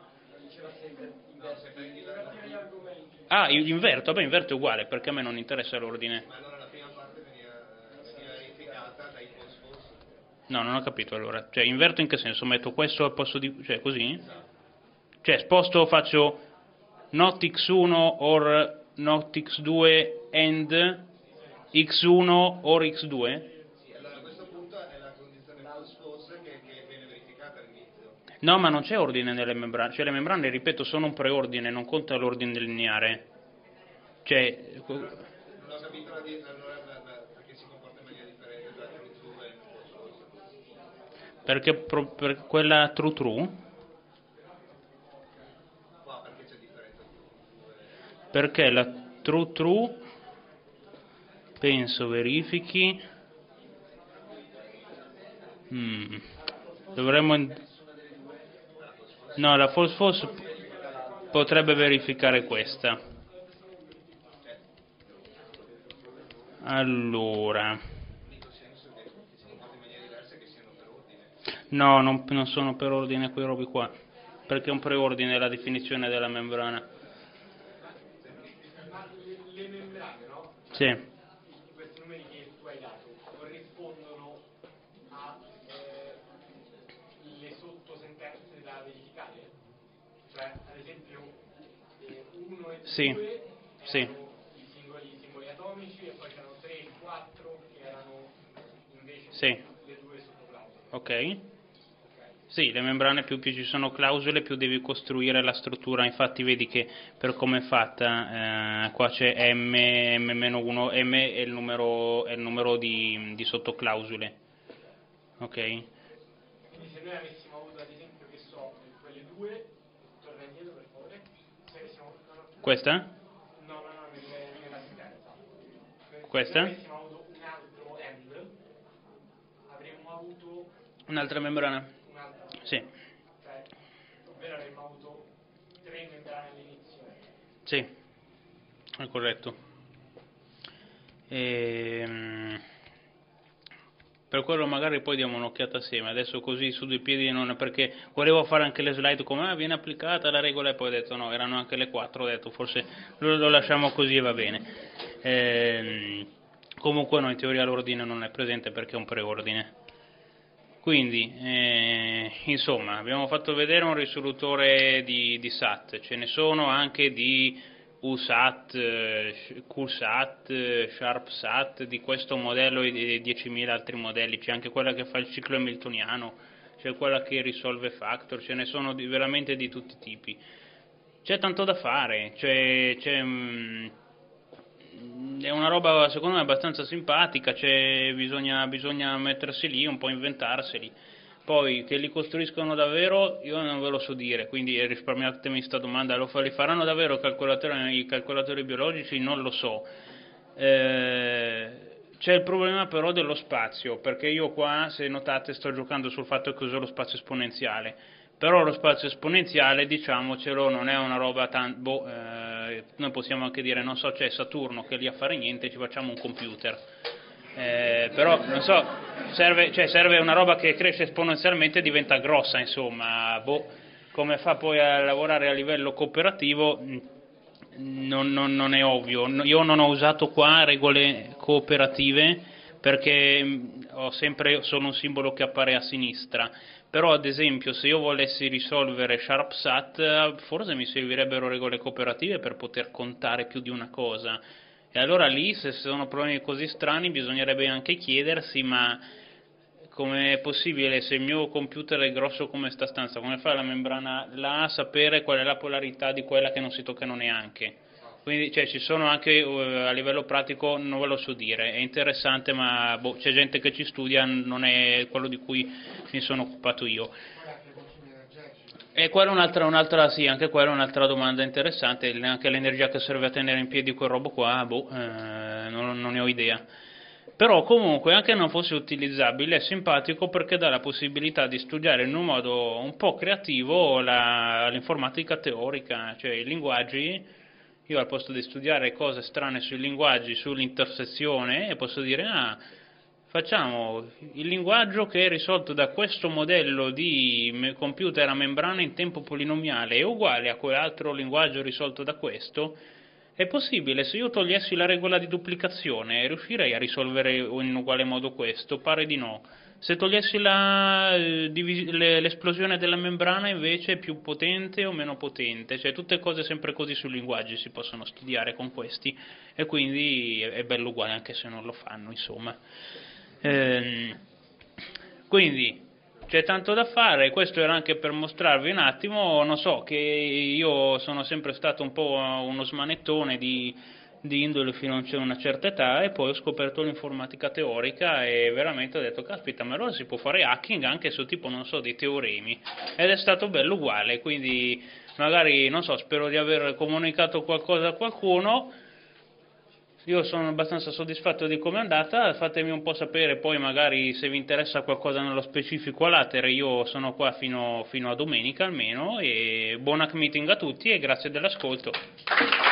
Ah, inverto, vabbè, inverto è uguale, perché a me non interessa l'ordine. ma allora la prima parte veniva verificata dai false false. No, non ho capito allora. Cioè, inverto in che senso? Metto questo al posto di... cioè, così? Cioè, sposto, faccio not x1 or not x2 and x1 or x2? Sì, allora a questo punto è la condizione false false che viene verificata all'inizio. No, ma non c'è ordine nelle membrane. Cioè, le membrane, ripeto, sono un preordine, non conta l'ordine lineare. Cioè... Non ho capito perché si comporta in maniera differente tra true true e false false. perché per quella true true? Qua perché c'è differenza tra true e... Perché la true true, penso, verifichi... Dovremmo... No, la false false potrebbe verificare questa. Allora... No, non sono per ordine quei robi qua, perché è un preordine la definizione della membrana. Ma le membrane, no? Sì, Questi numeri che tu hai dato corrispondono alle sottosentenze da verificare? Cioè, ad esempio, 1 e 2 sì, sì, erano i simboli atomici, e poi c'erano 3 e 4 che erano invece sì, le due sottoclausole. ok. Sì, le membrane più che ci sono clausole più devi costruire la struttura, infatti vedi che per come è fatta qua c'è M, M-1, M è il numero di sottoclausole, ok? Quindi se noi avessimo avuto, ad esempio, che so, quelle due, torna indietro per favore, se avessimo, Questa? no, nella sentenza. Questa? Se avessimo avuto un altro end, avremmo avuto Un'altra membrana? un altro, Sì, cioè, ovvero avremmo avuto 3 membrane all'inizio. sì, è corretto. Per quello magari poi diamo un'occhiata assieme, adesso così su due piedi non è, perché volevo fare anche le slide come viene applicata la regola e poi ho detto no, erano anche le 4, ho detto forse lo lasciamo così e va bene. Comunque no, in teoria l'ordine non è presente perché è un preordine. Quindi, insomma, abbiamo fatto vedere un risolutore di SAT, ce ne sono anche di USAT, QSAT, SharpSAT, di questo modello e di 10.000 altri modelli, c'è anche quella che fa il ciclo hamiltoniano, c'è quella che risolve factor, ce ne sono veramente di tutti i tipi. C'è tanto da fare, è una roba secondo me abbastanza simpatica, bisogna mettersi lì, un po' inventarseli. Poi che li costruiscono davvero io non ve lo so dire, quindi risparmiatemi questa domanda, li faranno davvero i calcolatori biologici? Non lo so. C'è il problema però dello spazio, perché io qua, se notate, sto giocando sul fatto che uso lo spazio esponenziale. Però lo spazio esponenziale, diciamocelo, non è una roba noi possiamo anche dire, non so, c'è Saturno che è lì a fare niente, ci facciamo un computer. Però, non so, serve una roba che cresce esponenzialmente e diventa grossa, insomma, come fa poi a lavorare a livello cooperativo non è ovvio. Io non ho usato qua regole cooperative perché sono un simbolo che appare a sinistra. Però ad esempio se io volessi risolvere SharpSAT forse mi servirebbero regole cooperative per poter contare più di una cosa, e allora lì se sono problemi così strani bisognerebbe anche chiedersi ma come è possibile, se il mio computer è grosso come sta stanza, come fa la membrana là a sapere qual è la polarità di quella che non si toccano neanche? Quindi ci sono anche a livello pratico, non ve lo so dire, è interessante ma c'è gente che ci studia, non è quello di cui mi sono occupato io. E quella sì, anche quella è un'altra domanda interessante, anche l'energia che serve a tenere in piedi quel robo qua, non ne ho idea. Però comunque anche non fosse utilizzabile è simpatico perché dà la possibilità di studiare in un modo un po' creativo l'informatica teorica, cioè i linguaggi. Io al posto di studiare cose strane sui linguaggi, sull'intersezione, posso dire, facciamo il linguaggio che è risolto da questo modello di computer a membrana in tempo polinomiale è uguale a quell'altro linguaggio risolto da questo. È possibile, se io togliessi la regola di duplicazione, riuscirei a risolvere in uguale modo questo? Pare di no. Se togliessi l'esplosione della membrana invece è più potente o meno potente, cioè tutte cose sempre così sui linguaggi si possono studiare con questi e quindi è bello uguale anche se non lo fanno, insomma. Quindi c'è tanto da fare, questo era anche per mostrarvi un attimo, non so, che io sono sempre stato un po' uno smanettone di indole fino a una certa età e poi ho scoperto l'informatica teorica e veramente ho detto caspita, ma allora si può fare hacking anche su tipo, non so, dei teoremi, ed è stato bello uguale, quindi magari, non so, spero di aver comunicato qualcosa a qualcuno. Io sono abbastanza soddisfatto di come è andata, fatemi un po' sapere poi magari se vi interessa qualcosa nello specifico a latere, io sono qua fino a domenica almeno, e buon hack meeting a tutti e grazie dell'ascolto.